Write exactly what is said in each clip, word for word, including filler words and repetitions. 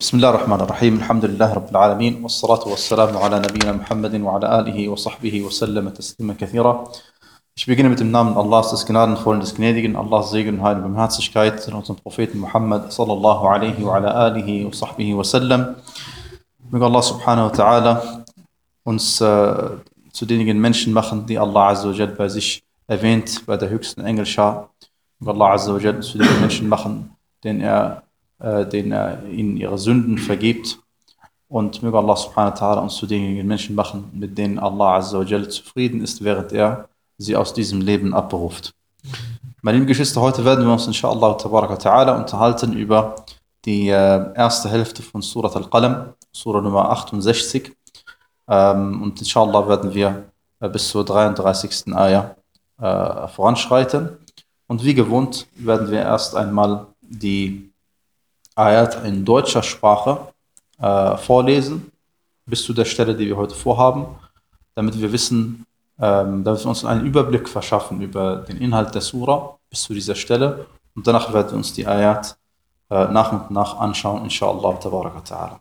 بسم الله الرحمن الرحيم الحمد لله رب العالمين والصلاة والسلام على نبينا محمد وعلى آله وصحبه وسلم تسليما كثيرا. Ich beginne mit dem Namen Allahs, des Gnadenvollen, des Gnädigen, Allahs Segen und Heil und Barmherzigkeit in unserem Propheten Muhammad sallallahu alaihi wa ala alihi wa sahbihi wa sallam. Möge Allah subhanahu wa ta'ala uns äh, zu denjenigen Menschen machen, die Allah azza wa jal bei sich erwähnt, bei der höchsten Engelschar. Möge Allah azza wa jal uns zu den Menschen machen, denen er denen er ihnen ihre Sünden vergibt, und möge Allah subhanahu wa ta'ala uns zu denjenigen Menschen machen, mit denen Allah azza wa jal zufrieden ist, während er sie aus diesem Leben abberuft. Meine lieben Geschwister, heute werden wir uns inshallah tabaraka ta'ala unterhalten über die äh, erste Hälfte von Surat Al-Qalam, Surah Nummer achtundsechzig, ähm, und inshallah werden wir äh, bis zur dreiunddreißigsten Ayah äh, voranschreiten, und wie gewohnt werden wir erst einmal die Ayat in deutscher Sprache äh, vorlesen, bis zu der Stelle, die wir heute vorhaben, damit wir wissen, ähm, damit wir uns einen Überblick verschaffen über den Inhalt der Surah bis zu dieser Stelle, und danach werden wir uns die Ayat äh, nach und nach anschauen, inshallah tabaraka ta'ala.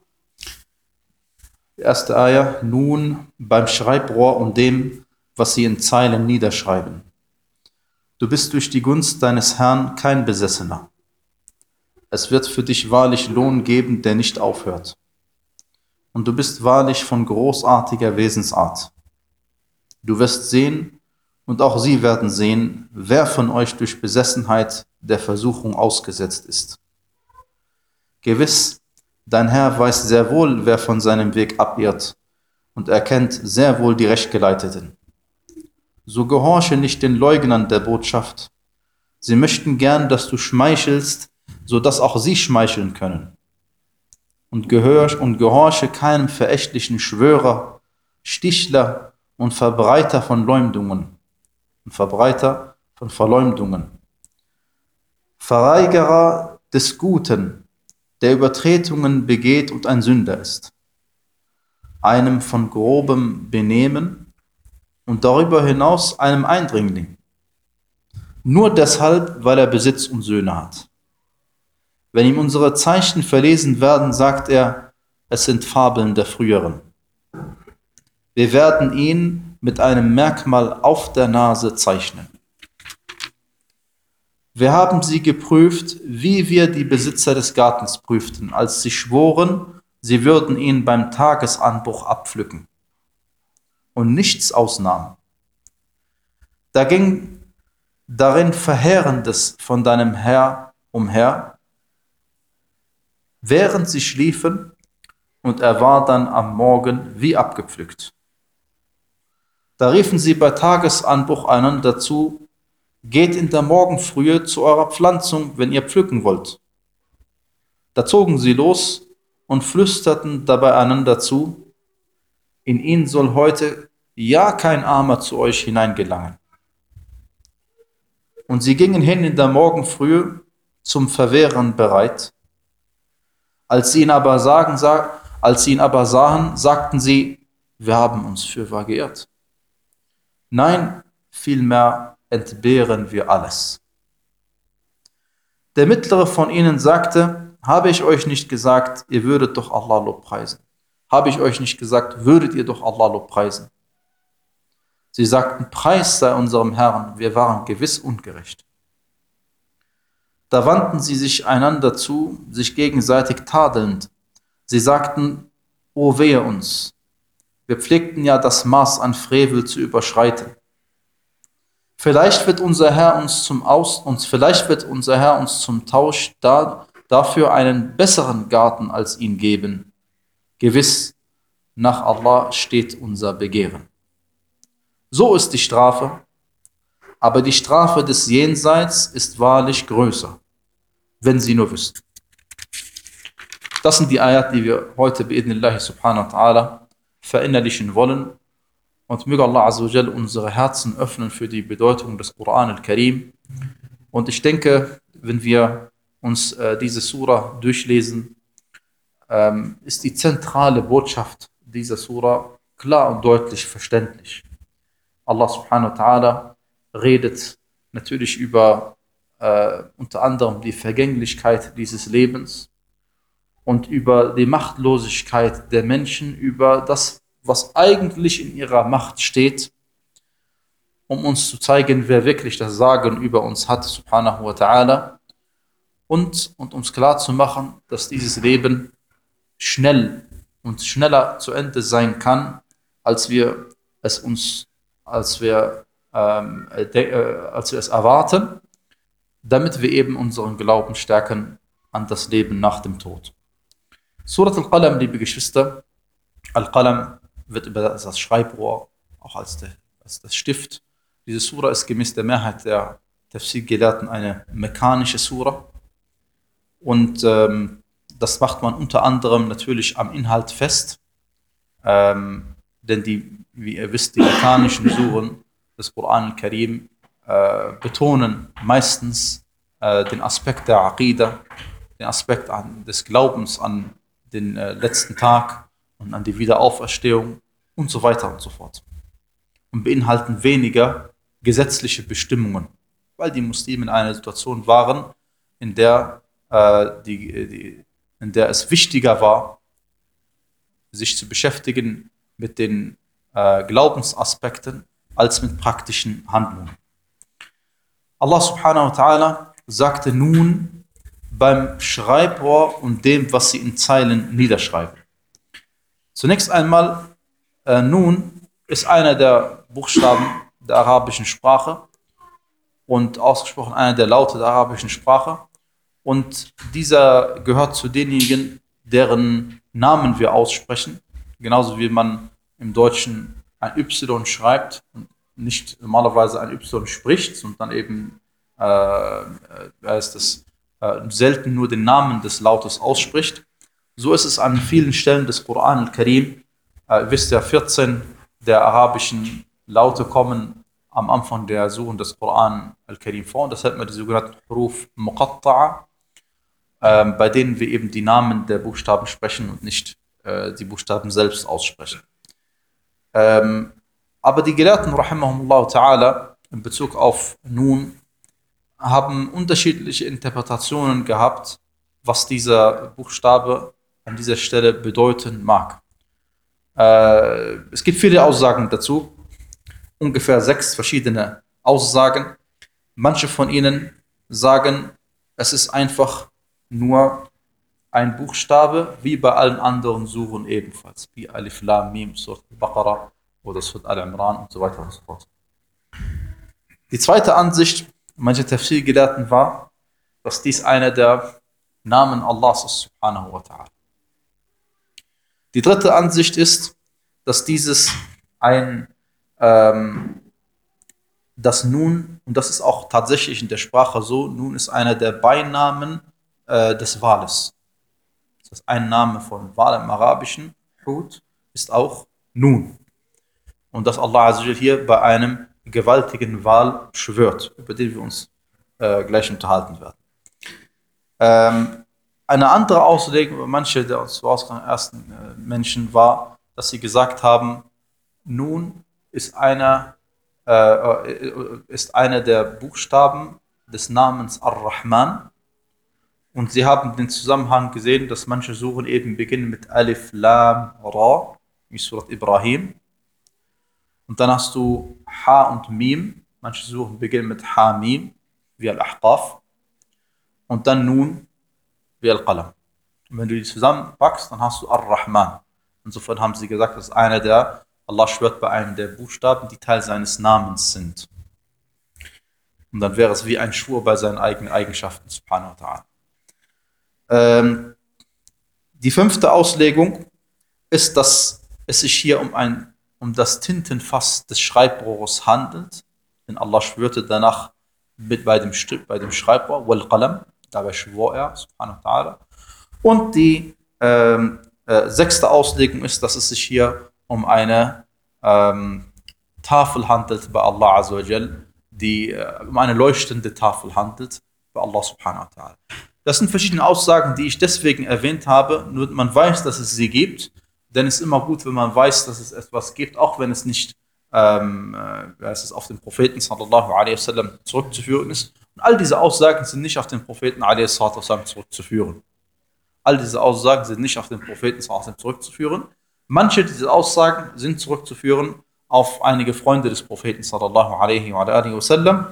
Die erste Ayah: Nun beim Schreibrohr und dem, was sie in Zeilen niederschreiben. Du bist durch die Gunst deines Herrn kein Besessener. Es wird für dich wahrlich Lohn geben, der nicht aufhört. Und du bist wahrlich von großartiger Wesensart. Du wirst sehen, und auch sie werden sehen, wer von euch durch Besessenheit der Versuchung ausgesetzt ist. Gewiss, dein Herr weiß sehr wohl, wer von seinem Weg abirrt, und er kennt sehr wohl die Rechtgeleiteten. So gehorche nicht den Leugnern der Botschaft. Sie möchten gern, dass du schmeichelst, so dass auch sie schmeicheln können. Und gehorche, und gehorche keinem verächtlichen Schwörer, Stichler und Verbreiter von Leumdungen. Und Verbreiter von Verleumdungen. Verweigerer des Guten, der Übertretungen begeht und ein Sünder ist. Einem von grobem Benehmen und darüber hinaus einem Eindringling. Nur deshalb, weil er Besitz und Söhne hat. Wenn ihm unsere Zeichen verlesen werden, sagt er, es sind Fabeln der Früheren. Wir werden ihn mit einem Merkmal auf der Nase zeichnen. Wir haben sie geprüft, wie wir die Besitzer des Gartens prüften, als sie schworen, sie würden ihn beim Tagesanbruch abpflücken. Und nichts ausnahmen. Da ging darin Verheerendes von deinem Herr umher, während sie schliefen, und er war dann am Morgen wie abgepflückt. Da riefen sie bei Tagesanbruch einander zu: Geht in der Morgenfrühe zu eurer Pflanzung, wenn ihr pflücken wollt. Da zogen sie los und flüsterten dabei einander zu: In ihn soll heute ja kein Armer zu euch hineingelangen. Und sie gingen hin in der Morgenfrühe zum Verwehren bereit. Als sie ihn aber sagen, sag, als sie ihn aber sahen, sagten sie: Wir haben uns fürwahr geirrt. Nein, vielmehr entbehren wir alles. Der mittlere von ihnen sagte: Habe ich euch nicht gesagt, ihr würdet doch Allah lobpreisen? Habe ich euch nicht gesagt, würdet ihr doch Allah lobpreisen? Sie sagten: Preis sei unserem Herrn, wir waren gewiss ungerecht. Da wandten sie sich einander zu, sich gegenseitig tadelnd. Sie sagten: O wehe uns! Wir pflegten ja das Maß an Frevel zu überschreiten. Vielleicht wird unser Herr uns zum Aus, uns, vielleicht wird unser Herr uns zum Tausch da, dafür einen besseren Garten als ihn geben. Gewiss, nach Allah steht unser Begehren. So ist die Strafe, aber die Strafe des Jenseits ist wahrlich größer, wenn sie nur wüssten. Das sind die Ayat, die wir heute bi'idhnillahi subhanahu wa ta'ala verinnerlichen wollen, und möge Allah azza wa jal unsere Herzen öffnen für die Bedeutung des Koran al-Karim. Und ich denke, wenn wir uns äh, diese Surah durchlesen, ähm, ist die zentrale Botschaft dieser Surah klar und deutlich verständlich. Allah subhanahu wa ta'ala redet natürlich über äh, unter anderem die Vergänglichkeit dieses Lebens und über die Machtlosigkeit der Menschen, über das, was eigentlich in ihrer Macht steht, um uns zu zeigen, wer wirklich das Sagen über uns hat, subhanahu wa ta'ala, und, und uns klar zu machen, dass dieses Leben schnell und schneller zu Ende sein kann, als wir es uns, als wir, ähm, äh, als wir es erwarten, damit wir eben unseren Glauben stärken an das Leben nach dem Tod. Surat Al-Qalam, liebe Geschwister, Al-Qalam wird über das Schreibrohr, auch als, der, als das Stift. Diese Sura ist gemäß der Mehrheit der Tafsir-Gelehrten eine mechanische Sura. Und ähm, das macht man unter anderem natürlich am Inhalt fest. Ähm, denn die, wie ihr wisst, die mechanischen Suren des Koran al-Karim äh, betonen meistens äh, den Aspekt der Aqidah, den Aspekt an, des Glaubens an den äh, letzten Tag und an die Wiederauferstehung und so weiter und so fort. Und beinhalten weniger gesetzliche Bestimmungen, weil die Muslime in einer Situation waren, in der, äh, die, die, in der es wichtiger war, sich zu beschäftigen mit den äh, Glaubensaspekten als mit praktischen Handlungen. Allah subhanahu wa ta'ala sagte nun beim Schreibrohr und dem, was sie in Zeilen niederschreiben. Zunächst einmal, äh, Nun ist einer der Buchstaben der arabischen Sprache und ausgesprochen einer der Laute der arabischen Sprache. Und dieser gehört zu denjenigen, deren Namen wir aussprechen, genauso wie man im Deutschen ein Y schreibt und nicht normalerweise ein Y spricht, sondern eben äh, äh, ist das, äh, selten nur den Namen des Lautes ausspricht. So ist es an vielen Stellen des Koran al-Karim. Äh, ihr wisst ja, vierzehn der arabischen Laute kommen am Anfang der Suren des Koran al-Karim vor. Und das nennt man die sogenannten Huruf Muqatta'a, äh, bei denen wir eben die Namen der Buchstaben sprechen und nicht äh, die Buchstaben selbst aussprechen. Ähm, aber die Gelehrten, rahimahumullah ta'ala, in Bezug auf Nun, haben unterschiedliche Interpretationen gehabt, was dieser Buchstabe an dieser Stelle bedeuten mag. Äh, es gibt viele Aussagen dazu, ungefähr sechs verschiedene Aussagen. Manche von ihnen sagen, es ist einfach nur ein Buchstabe, wie bei allen anderen Suren ebenfalls, wie Alif Lam Mim, Surat Al-Baqarah oder Surat Al-Imran und so weiter und so fort. Die zweite Ansicht mancher Tafsir-Gelehrten war, dass dies einer der Namen Allahs ist, subhanahu wa ta'ala. Die dritte Ansicht ist, dass dieses ein, ähm, das Nun, und das ist auch tatsächlich in der Sprache so, Nun ist einer der Beinamen äh, des Wales. Das ist ein Name von Wal im Arabischen, Hut, ist auch Nun. Und dass Allah Azza wa Jal hier bei einem gewaltigen Wal schwört, über den wir uns äh, gleich unterhalten werden. Ähm, eine andere Auslegung über manche der uns vorausgegangenen ersten äh, Menschen war, dass sie gesagt haben, Nun ist einer, äh, ist einer der Buchstaben des Namens Ar-Rahman. Und sie haben den Zusammenhang gesehen, dass manche Suren eben beginnen mit Alif, Lam, Ra, wie Surat Ibrahim. Und dann hast du Ha und Mim. Manche Suren beginnen mit Ha, Mim, wie Al-Ahqaf. Und dann Nun, wie Al-Qalam. Und wenn du die zusammenpackst, dann hast du Ar-Rahman. Insofern haben sie gesagt, das ist einer der, Allah schwört bei einem der Buchstaben, die Teil seines Namens sind. Und dann wäre es wie ein Schwur bei seinen eigenen Eigenschaften, subhanahu wa ta'ala. Ähm, die fünfte Auslegung ist, dass es sich hier um, ein, um das Tintenfass des Schreibrohrs handelt. Denn Allah schwörte danach mit bei dem, bei dem Schreibrohr, wal Qalam, dabei schwor er, subhanahu wa ta'ala. Und die ähm, äh, sechste Auslegung ist, dass es sich hier um eine ähm, Tafel handelt bei Allah Azza wa Jal, die äh, um eine leuchtende Tafel handelt bei Allah subhanahu wa ta'ala. Das sind verschiedene Aussagen, die ich deswegen erwähnt habe, nur man weiß, dass es sie gibt, denn es ist immer gut, wenn man weiß, dass es etwas gibt, auch wenn es nicht ähm, äh, es ist auf den Propheten sallallahu alaihi wasallam zurückzuführen ist. Und all diese Aussagen sind nicht auf den Propheten alaihi wasallam zurückzuführen. All diese Aussagen sind nicht auf den Propheten zurückzuführen. Manche dieser Aussagen sind zurückzuführen auf einige Freunde des Propheten sallallahu alaihi wa alihi wasallam.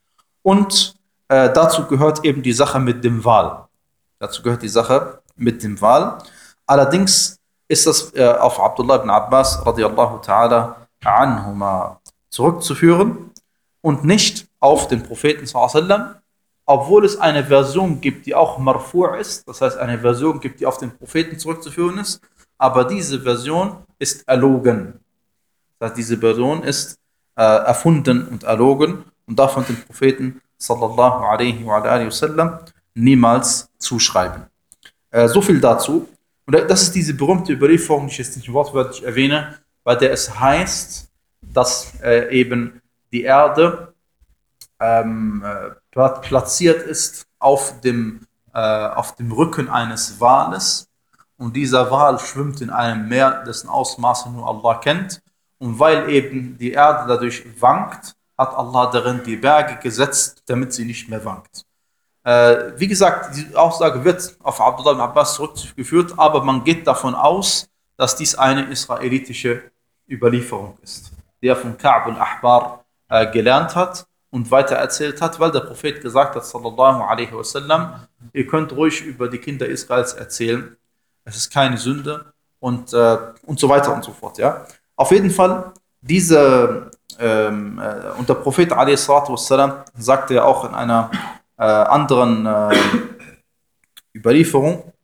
Und äh, dazu gehört eben die Sache mit dem Wal. Dazu gehört die Sache mit dem Wal. Allerdings ist das äh, auf Abdullah ibn Abbas radiallahu ta'ala anhuma zurückzuführen und nicht auf den Propheten sallallahu alaihi wasallam, obwohl es eine Version gibt, die auch marfu' ist, das heißt eine Version gibt, die auf den Propheten zurückzuführen ist, aber diese Version ist erlogen. Das heißt, diese Version ist äh, erfunden und erlogen und darf man den Propheten sallallahu alaihi wa alihi wasallam niemals zuschreiben. Äh, so viel dazu. Und das ist diese berühmte Überlieferung, die ich jetzt nicht wortwörtlich erwähne, bei der es heißt, dass äh, eben die Erde ähm, äh, platziert ist auf dem, äh, auf dem Rücken eines Wales und dieser Wal schwimmt in einem Meer, dessen Ausmaße nur Allah kennt. Und weil eben die Erde dadurch wankt, hat Allah darin die Berge gesetzt, damit sie nicht mehr wankt. Äh, wie gesagt, die Aussage wird auf Abdullah ibn Abbas zurückgeführt, aber man geht davon aus, dass dies eine israelitische Überlieferung ist, die er von Ka'b al-Ahbar äh, gelernt hat und weiter erzählt hat, weil der Prophet gesagt hat, sallallahu alaihi wasallam, ihr könnt ruhig über die Kinder Israels erzählen, es ist keine Sünde und, äh, und so weiter und so fort. Ja? Auf jeden Fall, diese, ähm, äh, und der Prophet alaihi salatu wassalam sagte ja auch in einer äh, anderen äh, Überlieferung,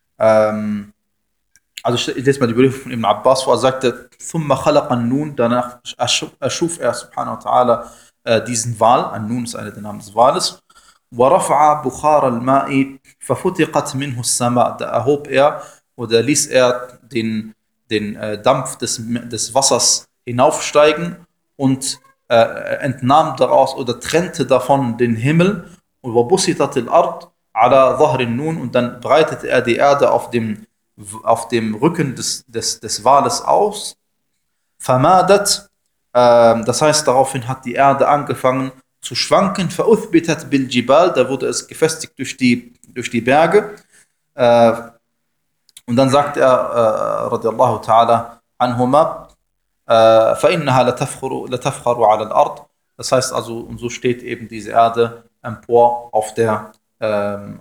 ähm, also ich lese mal die Überlieferung von Ibn Abbas vor, er sagte, ثُمَّ خَلَقَ النُّونَ, danach erschuf er subhanahu wa ta'ala äh, diesen Wal, ein Nun ist einer der Namen des Wales, وَرَفَعَ بُخَارَ الْمَاءِ فَفُتِقَتْ مِنْهُ السَّمَاء, da erhob er oder ließ er den, den äh, Dampf des, des Wassers hinaufsteigen und äh, entnahm daraus oder trennte davon den Himmel und وَبُسِطَتِ الْأَرْض عَلَى ظَهْرِ النُّونَ, und dann breitete er die Erde auf dem auf dem Rücken des, des, des Wales aus. Famadat, äh, das heißt, daraufhin hat die Erde angefangen zu schwanken. Fa'uthbitat bil Jibal, da wurde es gefestigt durch die, durch die Berge. Äh, und dann sagt er, äh, radiallahu ta'ala anhuma, فَإِنَّهَا لَتَفْخَرُ عَلَى الْأَرْضِ, das heißt also, und so steht eben diese Erde empor auf der Ähm,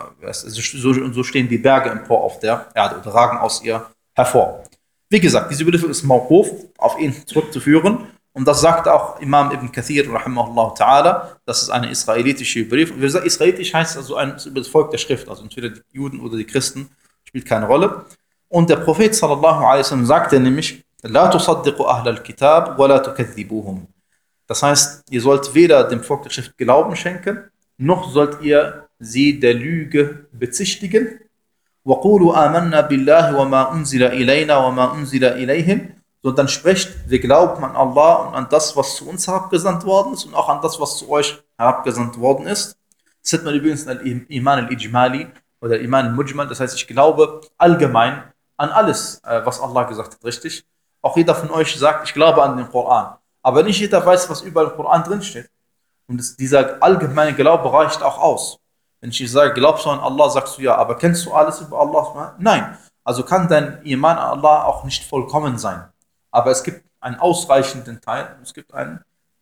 so, so stehen die Berge empor auf der Erde oder ragen aus ihr hervor. Wie gesagt, diese Überlieferung ist Mawquf, auf ihn zurückzuführen, und das sagt auch Imam Ibn Kathir rahimahullah ta'ala, das ist eine israelitische Überlieferung. Wie gesagt, israelitisch heißt also ein, über das Volk der Schrift, also entweder die Juden oder die Christen, spielt keine Rolle. Und der Prophet sallallahu alaihi wasallam sagte nämlich, La tusaddiqu ahla al-kitab wa la tukadhibuhum. Das heißt, ihr sollt weder dem Volk der Schrift Glauben schenken, noch sollt ihr sie der Lüge bezichtigen. وَقُولُوا آمَنَّا بِاللَّهِ وَمَا أُنزِلَ إِلَيْنَا وَمَا أُنزِلَ إِلَيْهِمْ, sondern sprecht, wir glauben an Allah und an das, was zu uns herabgesandt worden ist, und auch an das, was zu euch herabgesandt worden ist. Das nennt man übrigens Iman al-Ijmali oder Iman al-Mujmal, das heißt, ich glaube allgemein an alles, was Allah gesagt hat, richtig? Auch jeder von euch sagt, ich glaube an den Koran, aber nicht jeder weiß, was überall im Koran drinsteht. Und das, dieser allgemeine Glaube reicht auch aus. Wenn ich dir sage, glaubst du an Allah, sagst du ja, aber kennst du alles über Allah? Nein. Also kann dein Iman an Allah auch nicht vollkommen sein. Aber es gibt einen ausreichenden Teil und es gibt einen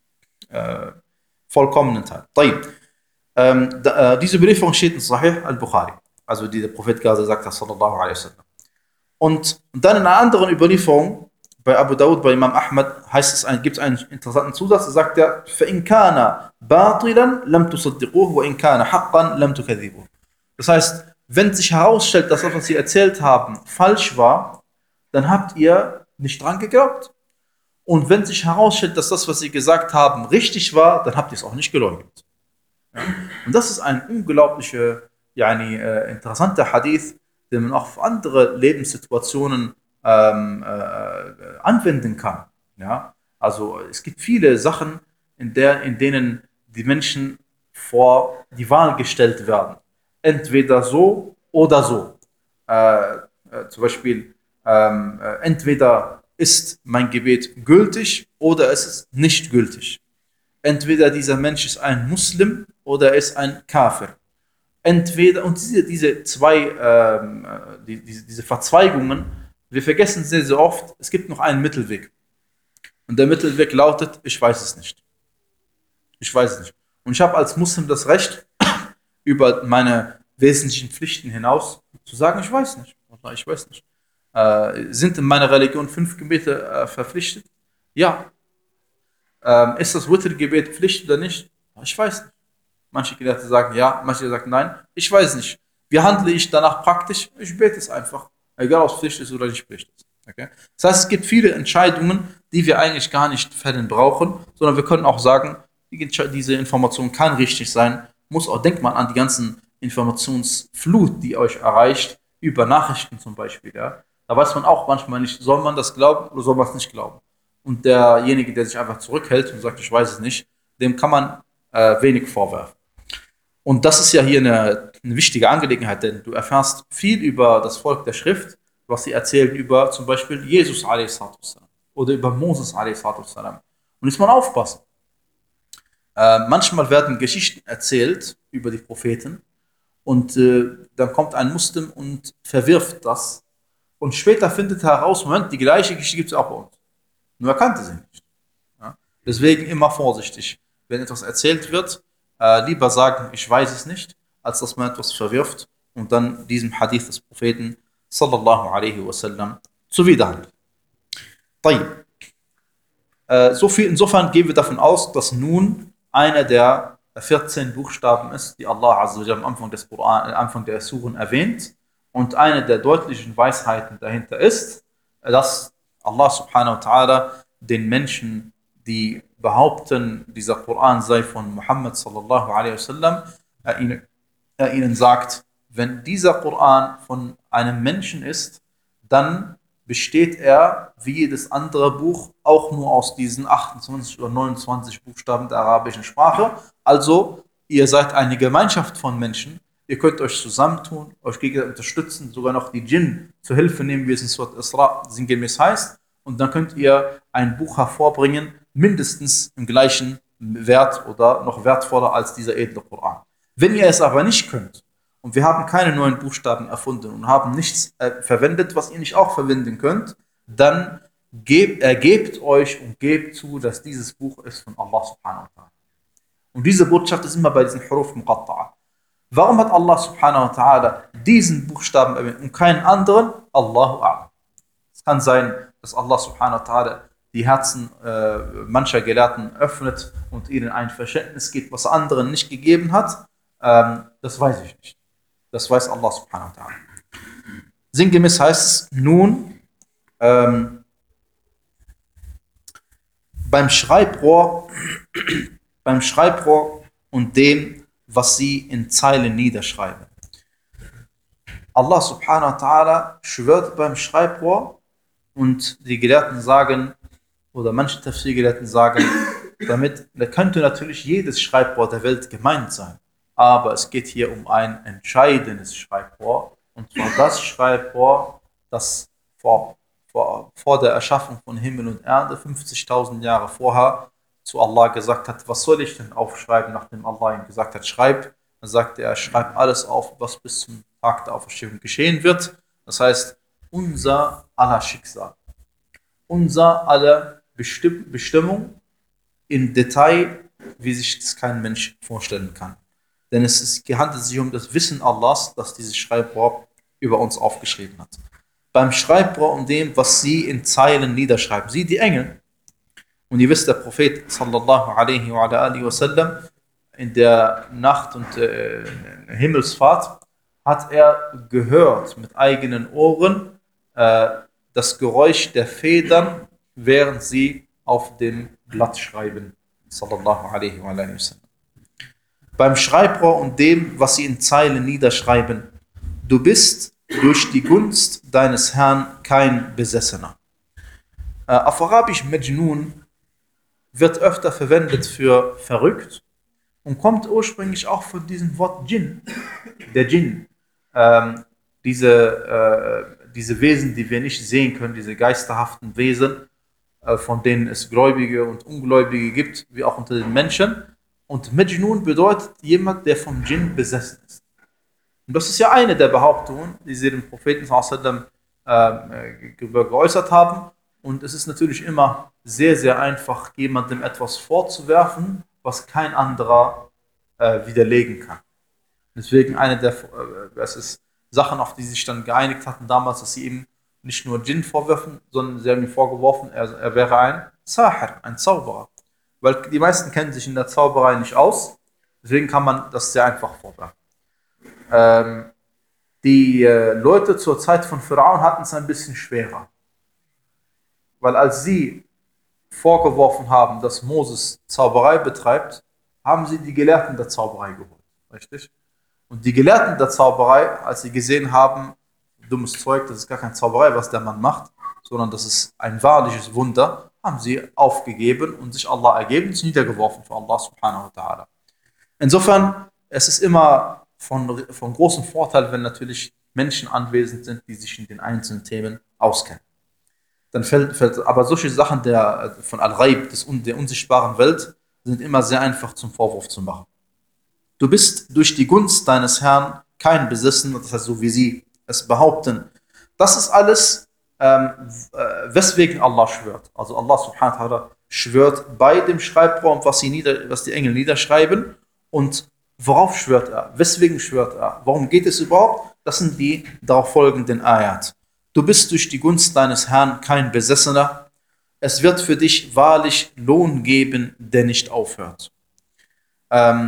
äh, vollkommenen Teil. Ähm, da, äh, diese Überlieferung steht in Sahih al-Bukhari, also die der Prophet gerade sagt, sallallahu alaihi wasallam. Und, und dann in einer anderen Überlieferung, bei Abu Dawud, bei Imam Ahmad, heißt es, ein, gibt es einen interessanten Zusatz, da sagt er, فَإِنْ كَانَ بَاطِلًا لَمْ تُصَدِّقُوهُ وَإِنْ كَانَ حَقًّا لَمْ تُكَذِّبُوهُ. Das heißt, wenn sich herausstellt, dass das, was sie erzählt haben, falsch war, dann habt ihr nicht dran geglaubt. Und wenn sich herausstellt, dass das, was sie gesagt haben, richtig war, dann habt ihr es auch nicht geleugnet. Ja? Und das ist ein unglaublicher, yani, äh, interessanter Hadith, den man auch auf andere Lebenssituationen Ähm, äh, anwenden kann. Ja? Also es gibt viele Sachen, in, der, in denen die Menschen vor die Wahl gestellt werden. Entweder so oder so. Äh, äh, zum Beispiel, ähm, äh, entweder ist mein Gebet gültig oder es ist nicht gültig. Entweder dieser Mensch ist ein Muslim oder er ist ein Kafir. entweder, und diese, diese zwei, ähm, die, diese, diese Verzweigungen, wir vergessen sehr, sehr oft, es gibt noch einen Mittelweg. Und der Mittelweg lautet, ich weiß es nicht. Ich weiß es nicht. Und ich habe als Muslim das Recht, über meine wesentlichen Pflichten hinaus zu sagen, ich weiß nicht. Ich weiß nicht. Äh, sind in meiner Religion fünf Gebete äh, verpflichtet? Ja. Ähm, ist das Witr-Gebet Pflicht oder nicht? Ich weiß nicht. Manche Gelehrte sagen ja, manche sagen nein. Ich weiß nicht. Wie handle ich danach praktisch? Ich bete es einfach. Egal, ob es Pflicht ist oder nicht Pflicht ist. Okay? Das heißt, es gibt viele Entscheidungen, die wir eigentlich gar nicht fällen brauchen, sondern wir können auch sagen, diese Information kann richtig sein. Muss auch, denkt man an die ganzen Informationsflut, die euch erreicht, über Nachrichten zum Beispiel. Ja? Da weiß man auch manchmal nicht, soll man das glauben oder soll man es nicht glauben. Und derjenige, der sich einfach zurückhält und sagt, ich weiß es nicht, dem kann man äh, wenig vorwerfen. Und das ist ja hier eine, eine wichtige Angelegenheit, denn du erfährst viel über das Volk der Schrift, was sie erzählen über zum Beispiel Jesus a s. oder über Moses a s. Und jetzt mal aufpassen. Äh, manchmal werden Geschichten erzählt über die Propheten und äh, dann kommt ein Muslim und verwirft das und später findet er heraus, Moment, die gleiche Geschichte gibt es auch bei uns. Nur er kannte sie nicht. Ja? Deswegen immer vorsichtig. Wenn etwas erzählt wird, äh, lieber sagen, ich weiß es nicht, als dass man etwas verwirft und dann diesem Hadith des Propheten sallallahu alaihi wasallam zuwiderhandelt. Äh, so viel, insofern gehen wir davon aus, dass nun einer der vierzehn Buchstaben ist, die Allah Azza wa Jalla am Anfang des Koran, am Anfang der Suren erwähnt. Und eine der deutlichen Weisheiten dahinter ist, dass Allah subhanahu wa ta'ala den Menschen, die behaupten, dieser Koran sei von Muhammad sallallahu alaihi wasallam, er ihnen, er ihnen sagt, wenn dieser Koran von einem Menschen ist, dann besteht er, wie jedes andere Buch, auch nur aus diesen achtundzwanzig oder neunundzwanzig Buchstaben der arabischen Sprache. Also, ihr seid eine Gemeinschaft von Menschen, ihr könnt euch zusammentun, euch gegenseitig unterstützen, sogar noch die Djinn zur Hilfe nehmen, wie es in Surat Isra sinngemäß heißt, und dann könnt ihr ein Buch hervorbringen, mindestens im gleichen Wert oder noch wertvoller als dieser edle Koran. Wenn ihr es aber nicht könnt, und wir haben keine neuen Buchstaben erfunden und haben nichts äh, verwendet, was ihr nicht auch verwenden könnt, dann gebt, ergebt euch und gebt zu, dass dieses Buch ist von Allah subhanahu wa ta'ala. Und diese Botschaft ist immer bei diesen Huruf Muqatta'a. Warum hat Allah subhanahu wa ta'ala diesen Buchstaben erwähnt und keinen anderen? Allahu a'lam. Es kann sein, dass Allah subhanahu wa ta'ala die Herzen äh, mancher Gelehrten öffnet und ihnen ein Verständnis gibt, was anderen nicht gegeben hat. Ähm, das weiß ich nicht. Das weiß Allah subhanahu wa ta'ala. Sinngemäß heißt es nun, ähm, beim Schreibrohr, beim Schreibrohr und dem, was sie in Zeilen niederschreiben. Allah subhanahu wa ta'ala schwört beim Schreibrohr und die Gelehrten sagen, oder manche Tafsir-Gelehrten sagen, damit da könnte natürlich jedes Schreibrohr der Welt gemeint sein. Aber es geht hier um ein entscheidendes Schreibrohr, und zwar das Schreibrohr, das vor, vor, vor der Erschaffung von Himmel und Erde, fünfzigtausend Jahre vorher, zu Allah gesagt hat, was soll ich denn aufschreiben, nachdem Allah ihm gesagt hat, schreib. Dann sagte er, schreib alles auf, was bis zum Tag der Auferstehung geschehen wird. Das heißt, unser aller Schicksal, unser aller Bestimm- Bestimmung im Detail, wie sich das kein Mensch vorstellen kann. Denn es ist, handelt sich um das Wissen Allahs, das dieses Schreibrohr über uns aufgeschrieben hat. Beim Schreibrohr um dem, was sie in Zeilen niederschreiben. Sie, die Engel. Und ihr wisst, der Prophet sallallahu alaihi wa alihi wasallam, in der Nacht- und äh, Himmelsfahrt, hat er gehört mit eigenen Ohren äh, das Geräusch der Federn, während sie auf dem Blatt schreiben. Sallallahu alaihi wa alihi wasallam. Beim Schreibrohr und dem, was sie in Zeilen niederschreiben. Du bist durch die Gunst deines Herrn kein Besessener. Äh, auf Arabisch Majnun wird öfter verwendet für verrückt und kommt ursprünglich auch von diesem Wort Djinn. Der Djinn. Ähm, diese, äh, diese Wesen, die wir nicht sehen können, diese geisterhaften Wesen, äh, von denen es Gläubige und Ungläubige gibt, wie auch unter den Menschen. Und Majnun bedeutet jemand, der vom Djinn besessen ist. Und das ist ja eine der Behauptungen, die sie dem Propheten sallallahu alaihi wasallam äh, geäußert haben. Und es ist natürlich immer sehr, sehr einfach, jemandem etwas vorzuwerfen, was kein anderer äh, widerlegen kann. Deswegen eine der äh, es ist Sachen, auf die sie sich dann geeinigt hatten damals, dass sie ihm nicht nur Djinn vorwerfen, sondern sie haben ihm vorgeworfen, er, er wäre ein Sahir, ein Zauberer. Weil die meisten kennen sich in der Zauberei nicht aus, deswegen kann man das sehr einfach vorwerfen. Ähm, die äh, Leute zur Zeit von Pharaon hatten es ein bisschen schwerer. Weil als sie vorgeworfen haben, dass Moses Zauberei betreibt, haben sie die Gelehrten der Zauberei geholt. Richtig? Und die Gelehrten der Zauberei, als sie gesehen haben, dummes Zeug, das ist gar keine Zauberei, was der Mann macht, sondern das ist ein wahrliches Wunder, haben sie aufgegeben und sich Allah ergeben und niedergeworfen für Allah subhanahu wa ta'ala. Insofern, es ist immer von, von großem Vorteil, wenn natürlich Menschen anwesend sind, die sich in den einzelnen Themen auskennen. Dann fällt, fällt aber solche Sachen der, von Al-Ghaib, der unsichtbaren Welt, sind immer sehr einfach zum Vorwurf zu machen. Du bist durch die Gunst deines Herrn kein Besessener, das heißt so wie sie es behaupten. Das ist alles, ähm, weswegen Allah schwört. Also Allah subhanahu wa ta'ala schwört bei dem Schreibraum, was, sie nieder, was die Engel niederschreiben. Und worauf schwört er? Weswegen schwört er? Warum geht es überhaupt? Das sind die darauf folgenden Ayat. Du bist durch die Gunst deines Herrn kein Besessener. Es wird für dich wahrlich Lohn geben, der nicht aufhört. Ähm,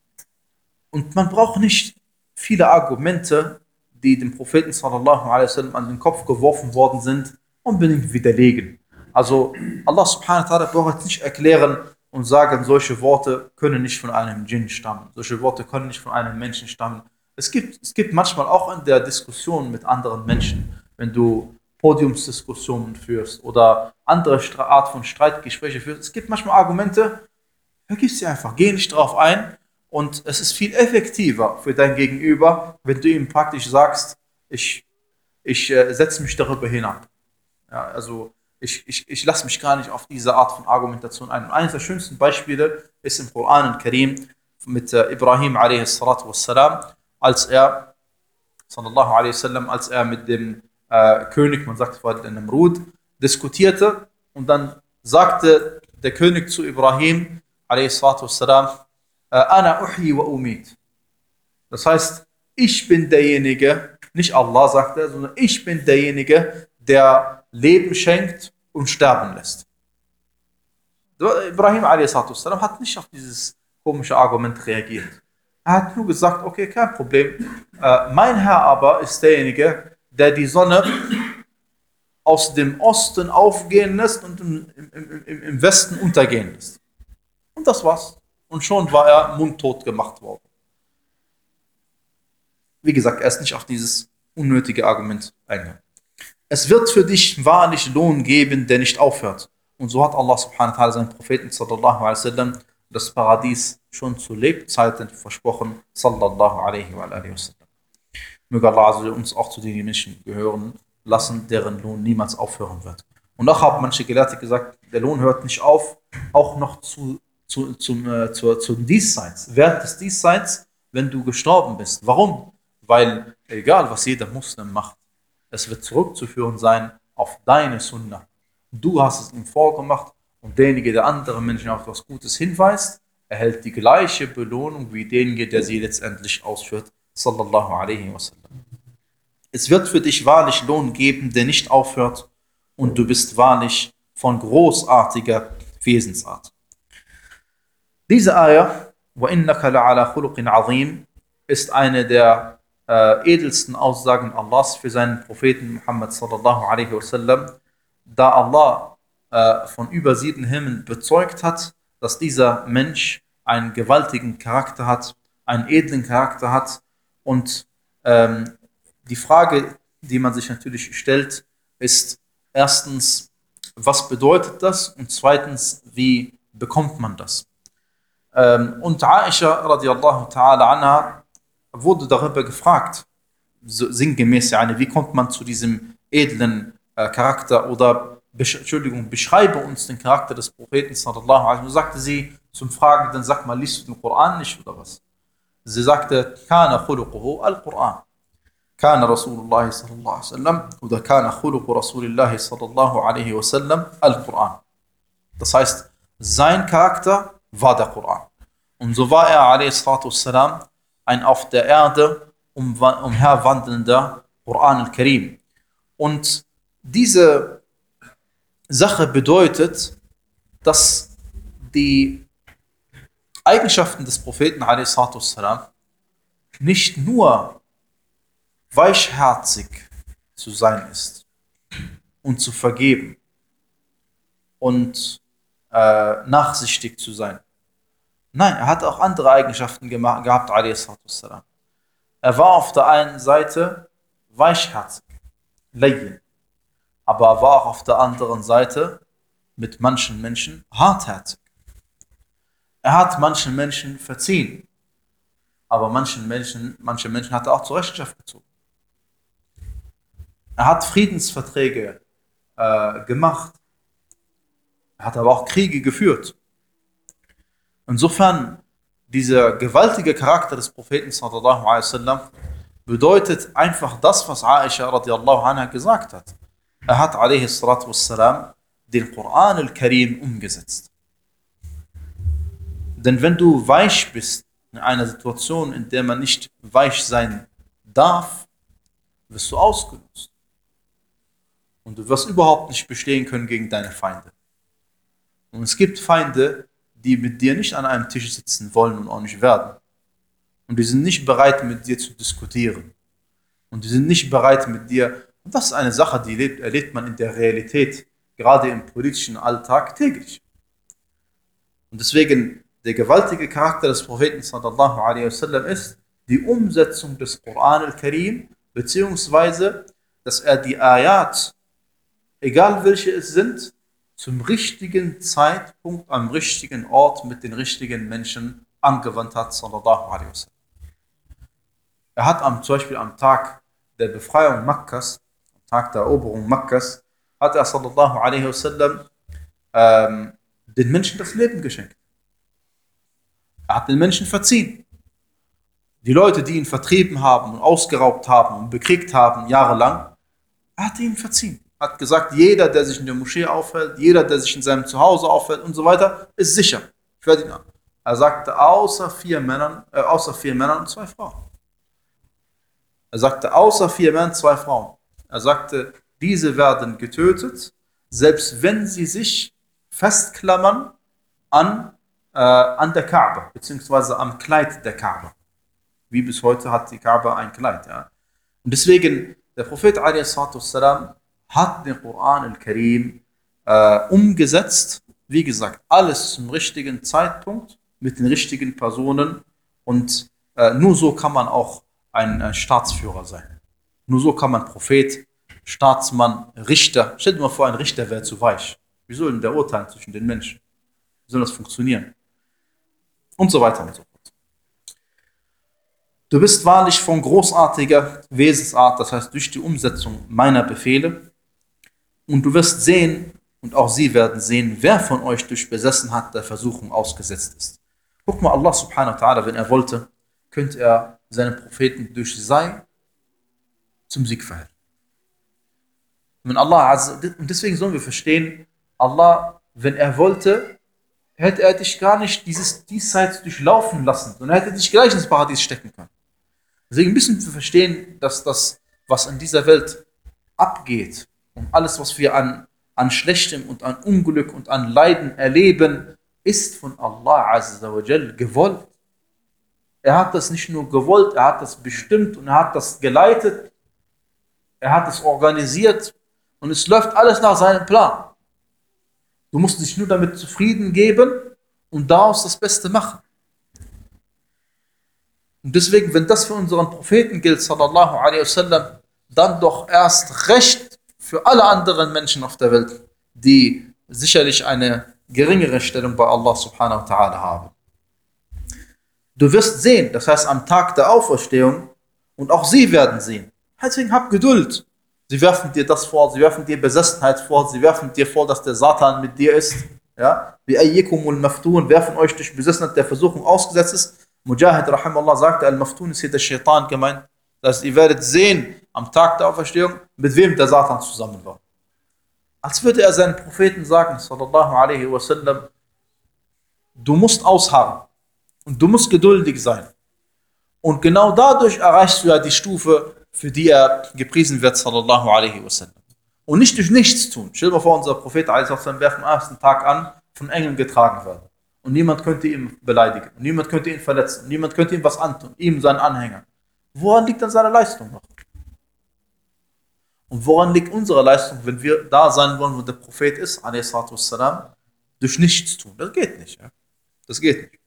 und man braucht nicht viele Argumente, die dem Propheten sallallahu alaihi wasallam an den Kopf geworfen worden sind, unbedingt widerlegen. Also Allah subhanahu wa ta'ala braucht nicht erklären und sagen, solche Worte können nicht von einem Djinn stammen, solche Worte können nicht von einem Menschen stammen. Es gibt, es gibt manchmal auch in der Diskussion mit anderen Menschen, wenn du Podiumsdiskussionen führst oder andere Art von Streitgespräche führst, es gibt manchmal Argumente, vergiss sie einfach, geh nicht drauf ein. Und es ist viel effektiver für dein Gegenüber, wenn du ihm praktisch sagst, ich, ich äh, setze mich darüber hinab. Ja, also ich, ich, ich lasse mich gar nicht auf diese Art von Argumentation ein. Und eines der schönsten Beispiele ist im Koran al-Karim mit äh, Ibrahim alaihi salatu wassalam, als er, sallallahu alaihi wasallam, als er mit dem äh, König, man sagt vor allem Namrud, diskutierte und dann sagte der König zu Ibrahim alaihi salatu wassalam, Ana uhyi wa umit. Das heißt, ich bin derjenige, nicht Allah sagt er, sondern ich bin derjenige, der Leben schenkt und sterben lässt. Ibrahim a s. hat nicht auf dieses komische Argument reagiert. Er hat nur gesagt, okay, kein Problem. Mein Herr aber ist derjenige, der die Sonne aus dem Osten aufgehen lässt und im, im, im, im Westen untergehen lässt. Und das war's. Und schon war er mundtot gemacht worden. Wie gesagt, er ist nicht auf dieses unnötige Argument eingegangen. Es wird für dich wahrlich Lohn geben, der nicht aufhört. Und so hat Allah subhanahu wa ta'ala seinen Propheten sallallahu alaihi wasallam das Paradies schon zu Lebzeiten versprochen, sallallahu alaihi wa alaihi wasallam. Möge Allah also uns auch zu den Menschen gehören lassen, deren Lohn niemals aufhören wird. Und auch haben manche Gelehrte gesagt, der Lohn hört nicht auf, auch noch zu Zu, zum, äh, zur, zum Diesseits, während des Diesseits, wenn du gestorben bist. Warum? Weil, egal was jeder Muslim macht, es wird zurückzuführen sein auf deine Sunna. Du hast es ihm vorgemacht und derjenige, der andere Menschen auf etwas Gutes hinweist, erhält die gleiche Belohnung wie derjenige, der sie letztendlich ausführt. Sallallahu alaihi wasallam. Es wird für dich wahrlich Lohn geben, der nicht aufhört und du bist wahrlich von großartiger Wesensart. Diese Ayah, وَإِنَّكَ لَعَلَى خُلُقٍ عَظِيمٍ, ist eine der äh, edelsten Aussagen Allahs für seinen Propheten Muhammad sallallahu alaihi wasallam, da Allah äh, von über sieben Himmeln bezeugt hat, dass dieser Mensch einen gewaltigen Charakter hat, einen edlen Charakter hat. Und ähm, die Frage, die man sich natürlich stellt, ist erstens, was bedeutet das? Und zweitens, wie bekommt man das? Und Aisha radiallahu ta'ala anha wurde darüber gefragt, so sinngemäß, wie kommt man zu diesem edlen äh, Charakter oder, Entschuldigung, beschreibe uns den Charakter des Propheten sallallahu alaihi wasallam. Sagte sie zum Fragenden, sag mal, liest du den Koran nicht oder was? Sie sagte, kana khuluquhu al-Quran. Kana Rasulullah sallallahu alaihi wasallam oder kana khuluqu Rasulillah sallallahu alaihi wasallam al-Quran. Das heißt, sein Charakter war der Koran. Und so war er, alaihi salatu wassalam, ein auf der Erde umherwandelnder Quran al-Karim. Und diese Sache bedeutet, dass die Eigenschaften des Propheten alaihi salatu wassalam nicht nur weichherzig zu sein ist und zu vergeben und äh, nachsichtig zu sein. Nein, er hat auch andere Eigenschaften gemacht, gehabt, alaihi salatu wassalam. Er war auf der einen Seite weichherzig, layyin, aber er war auch auf der anderen Seite mit manchen Menschen hartherzig. Er hat manchen Menschen verziehen, aber manchen Menschen, manche Menschen hat er auch zur Rechenschaft gezogen. Er hat Friedensverträge äh, gemacht, er hat aber auch Kriege geführt. Insofern, dieser gewaltige Charakter des Propheten sallallahu alaihi wasallam bedeutet einfach das, was Aisha radiallahu anha gesagt hat. Er hat alaihi salatu wassalam den Quran al-Karim umgesetzt. Denn wenn du weich bist in einer Situation, in der man nicht weich sein darf, wirst du ausgenutzt. Und du wirst überhaupt nicht bestehen können gegen deine Feinde. Und es gibt Feinde, die mit dir nicht an einem Tisch sitzen wollen und auch nicht werden. Und die sind nicht bereit, mit dir zu diskutieren. Und die sind nicht bereit, mit dir... Und das ist eine Sache, die erlebt, erlebt man in der Realität, gerade im politischen Alltag, täglich. Und deswegen, der gewaltige Charakter des Propheten sallallahu alaihi wasallam ist die Umsetzung des Quran al-Karim, beziehungsweise, dass er die Ayat, egal welche es sind, zum richtigen Zeitpunkt, am richtigen Ort, mit den richtigen Menschen angewandt hat, sallallahu alaihi wasallam. Er hat am, zum Beispiel am Tag der Befreiung Makkas, am Tag der Eroberung Makkas, hat er, sallallahu alaihi wasallam, ähm, den Menschen das Leben geschenkt. Er hat den Menschen verziehen. Die Leute, die ihn vertrieben haben und ausgeraubt haben und bekriegt haben, jahrelang, er hat ihnen verziehen. Er hat gesagt, jeder, der sich in der Moschee aufhält, jeder, der sich in seinem Zuhause aufhält und so weiter, ist sicher. Ich werde ihn an. Er sagte, außer vier Männern, äh, außer vier Männern und zwei Frauen. Er sagte, außer vier Männern, zwei Frauen. Er sagte, diese werden getötet, selbst wenn sie sich festklammern an, äh, an der Kaaba, beziehungsweise am Kleid der Kaaba. Wie bis heute hat die Kaaba ein Kleid. Ja? Und deswegen, der Prophet alaihi salatu wassalam hat den Quran al-Karim äh, umgesetzt, wie gesagt, alles zum richtigen Zeitpunkt, mit den richtigen Personen und äh, nur so kann man auch ein, ein Staatsführer sein. Nur so kann man Prophet, Staatsmann, Richter, stell dir mal vor, ein Richter wäre zu weich. Wie soll denn der urteilen zwischen den Menschen? Wie soll das funktionieren? Und so weiter und so fort. Du bist wahrlich von großartiger Wesensart, das heißt durch die Umsetzung meiner Befehle. Und du wirst sehen, und auch sie werden sehen, wer von euch durch Besessenheit der Versuchung ausgesetzt ist. Guck mal, Allah subhanahu wa ta'ala, wenn er wollte, könnte er seinen Propheten durch Sei zum Sieg verhelfen. Wenn Allah, und deswegen sollen wir verstehen, Allah, wenn er wollte, hätte er dich gar nicht dieses Diesseits durchlaufen lassen, sondern er hätte dich gleich ins Paradies stecken können. Deswegen müssen wir verstehen, dass das, was in dieser Welt abgeht und alles, was wir an, an Schlechtem und an Unglück und an Leiden erleben, ist von Allah Azza wa Jal gewollt. Er hat das nicht nur gewollt, er hat das bestimmt und er hat das geleitet, er hat es organisiert und es läuft alles nach seinem Plan. Du musst dich nur damit zufrieden geben und daraus das Beste machen. Und deswegen, wenn das für unseren Propheten gilt, sallallahu alaihi wasallam, dann doch erst recht für alle anderen Menschen auf der Welt, die sicherlich eine geringere Stellung bei Allah subhanahu wa ta'ala haben. Du wirst sehen, das heißt am Tag der Auferstehung, und auch sie werden sehen. Deswegen hab Geduld. Sie werfen dir das vor, sie werfen dir Besessenheit vor, sie werfen dir vor, dass der Satan mit dir ist. Ja? Wie ayyikumul maftun, wer von euch durch Besessenheit der Versuchung ausgesetzt ist. Mujahid rahimahullah sagte, Al-Maftun ist hier der Shaitan gemeint. Das heißt, ihr werdet sehen am Tag der Auferstehung, mit wem der Satan zusammen war. Als würde er seinen Propheten sagen, sallallahu alaihi wasallam, du musst ausharren und du musst geduldig sein. Und genau dadurch erreichst du ja die Stufe, für die er gepriesen wird, sallallahu alaihi wasallam. Und nicht durch nichts tun. Stell dir mal vor, unser Prophet alaihi wasallam wäre vom ersten Tag an von Engeln getragen worden. Und niemand könnte ihn beleidigen. Und niemand könnte ihn verletzen. Und niemand könnte ihm was antun. Ihm, seinen Anhängern. Woran liegt dann seine Leistung noch? Und woran liegt unsere Leistung, wenn wir da sein wollen, wo der Prophet ist, alaihi salatu wassalam, durch nichts tun? Das geht nicht. Ja? Das geht nicht.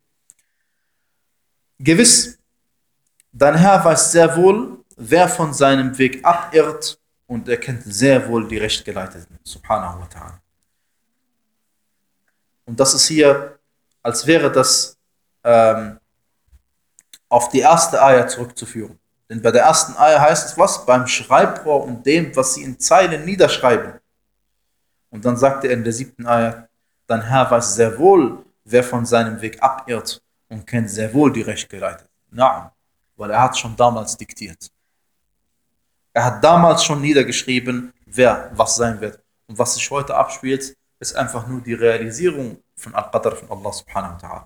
Gewiss, dein Herr weiß sehr wohl, wer von seinem Weg abirrt, und er kennt sehr wohl die Rechtgeleiteten. Subhanahu wa ta'ala. Und das ist hier, als wäre das ähm, auf die erste Ayah zurückzuführen. Denn bei der ersten Ayah heißt es was? Beim Schreibrohr und dem, was sie in Zeilen niederschreiben. Und dann sagt er in der siebten Ayah, dein Herr weiß sehr wohl, wer von seinem Weg abirrt und kennt sehr wohl die Rechtgeleiteten. Nein, weil er hat schon damals diktiert. Er hat damals schon niedergeschrieben, wer was sein wird. Und was sich heute abspielt, ist einfach nur die Realisierung von Al-Qadr von Allah subhanahu wa ta'ala.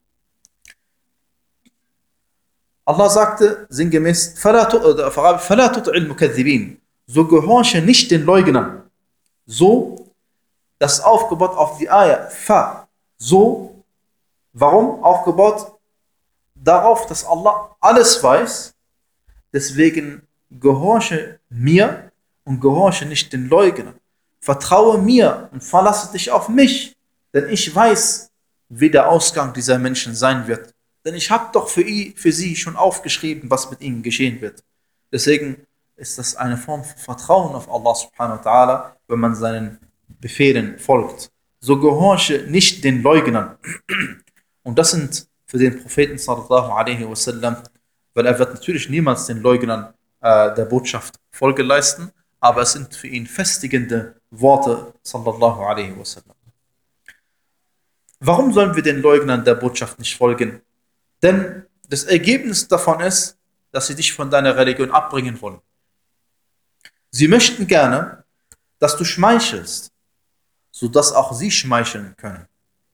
Allah sagte sinngemäß, فَلَا تُطِعِ الْمُكَذِّبِينَ, so gehorche nicht den Leugnern. So, das ist aufgebaut auf die Ayah. Fa, so, warum aufgebaut? Darauf, dass Allah alles weiß, deswegen gehorche mir und gehorche nicht den Leugnern. Vertraue mir und verlasse dich auf mich, denn ich weiß, wie der Ausgang dieser Menschen sein wird. Denn ich habe doch für, ihn, für sie schon aufgeschrieben, was mit ihnen geschehen wird. Deswegen ist das eine Form von Vertrauen auf Allah subhanahu wa ta'ala, wenn man seinen Befehlen folgt. So gehorche nicht den Leugnern. Und das sind für den Propheten sallallahu alaihi wasallam, weil er wird natürlich niemals den Leugnern äh, der Botschaft Folge leisten, aber es sind für ihn festigende Worte sallallahu alaihi wasallam. Warum sollen wir den Leugnern der Botschaft nicht folgen? Denn das Ergebnis davon ist, dass sie dich von deiner Religion abbringen wollen. Sie möchten gerne, dass du schmeichelst, sodass auch sie schmeicheln können.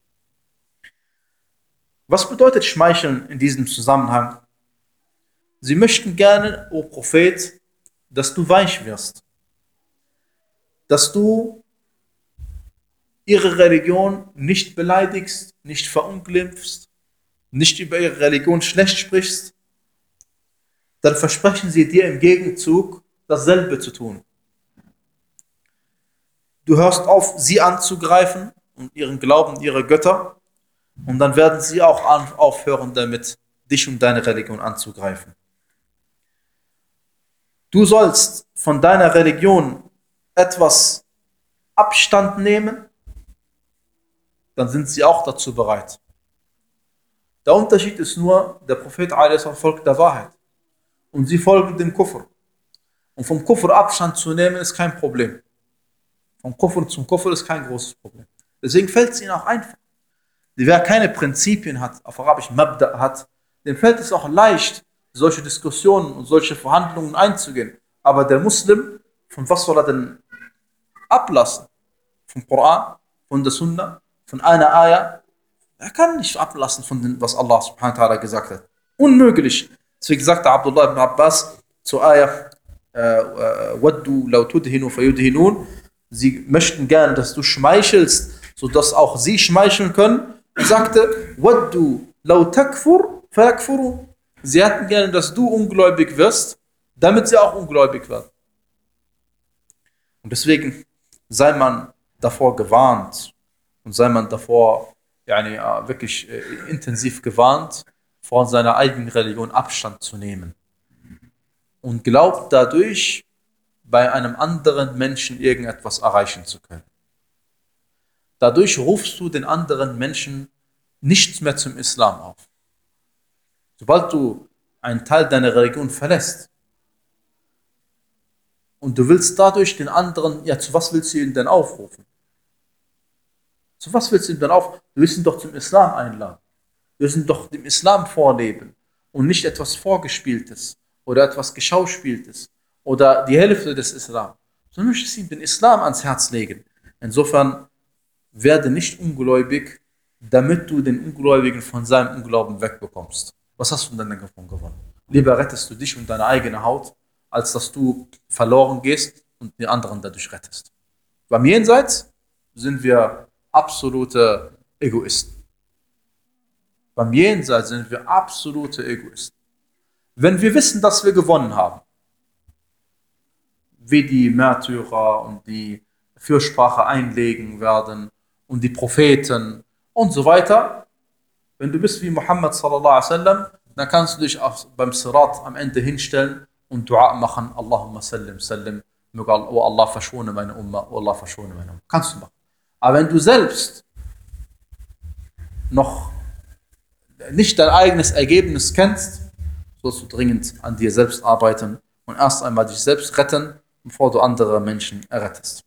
Was bedeutet schmeicheln in diesem Zusammenhang? Sie möchten gerne, o Prophet, dass du weich wirst, dass du ihre Religion nicht beleidigst, nicht verunglimpfst, nicht über ihre Religion schlecht sprichst, dann versprechen sie dir im Gegenzug dasselbe zu tun. Du hörst auf, sie anzugreifen und ihren Glauben, ihre Götter, und dann werden sie auch aufhören damit, dich und deine Religion anzugreifen. Du sollst von deiner Religion etwas Abstand nehmen, dann sind sie auch dazu bereit. Der Unterschied ist nur, der Prophet folgt der Wahrheit und sie folgen dem Kufr. Und vom Kufr Abstand zu nehmen ist kein Problem. Vom Kufr zum Kufr ist kein großes Problem. Deswegen fällt es ihnen auch einfach. Wer keine Prinzipien hat, auf Arabisch Mabda hat, dem fällt es auch leicht, solche Diskussionen und solche Verhandlungen einzugehen. Aber der Muslim, von was soll er denn ablassen? Vom Koran, von der Sunna, von einer Ayah? Er kann nicht ablassen von dem, was Allah subhanahu wa ta'ala gesagt hat. Unmöglich. Deswegen sagte Abdullah ibn Abbas zur Ayah, Waddu law tudhinu fayudhinun. Sie möchten gern, dass du schmeichelst, sodass auch sie schmeicheln können. Er sagte, Waddu law takfur fayakfurun. Sie hätten gerne, dass du ungläubig wirst, damit sie auch ungläubig werden. Und deswegen sei man davor gewarnt und sei man davor yani, wirklich äh, intensiv gewarnt, von seiner eigenen Religion Abstand zu nehmen. Und glaubt dadurch, bei einem anderen Menschen irgendetwas erreichen zu können. Dadurch rufst du den anderen Menschen nicht mehr zum Islam auf. Sobald du einen Teil deiner Religion verlässt und du willst dadurch den anderen, ja, zu was willst du ihn denn aufrufen? Zu was willst du ihn denn aufrufen? Du willst ihn doch zum Islam einladen. Wir müssen doch dem Islam vorleben und nicht etwas Vorgespieltes oder etwas Geschauspieltes oder die Hälfte des Islam, sondern du musst ihm den Islam ans Herz legen. Insofern werde nicht ungläubig, damit du den Ungläubigen von seinem Unglauben wegbekommst. Was hast du denn davon gewonnen? Lieber rettest du dich und deine eigene Haut, als dass du verloren gehst und die anderen dadurch rettest. Beim Jenseits sind wir absolute Egoisten. Beim Jenseits sind wir absolute Egoisten. Wenn wir wissen, dass wir gewonnen haben, wie die Märtyrer und die Fürsprache einlegen werden und die Propheten und so weiter, wenn du bist wie Muhammad sallallahu alaihi wasallam, dann kannst du dich auf, beim Sirat am Ende hinstellen und Dua machen, Allahumma sallim, sallim, möge Allah, oh Allah verschone meine Umma, oh Allah verschone meine Umma. Kannst du machen. Aber wenn du selbst noch nicht dein eigenes Ergebnis kennst, sollst du dringend an dir selbst arbeiten und erst einmal dich selbst retten, bevor du andere Menschen errettest.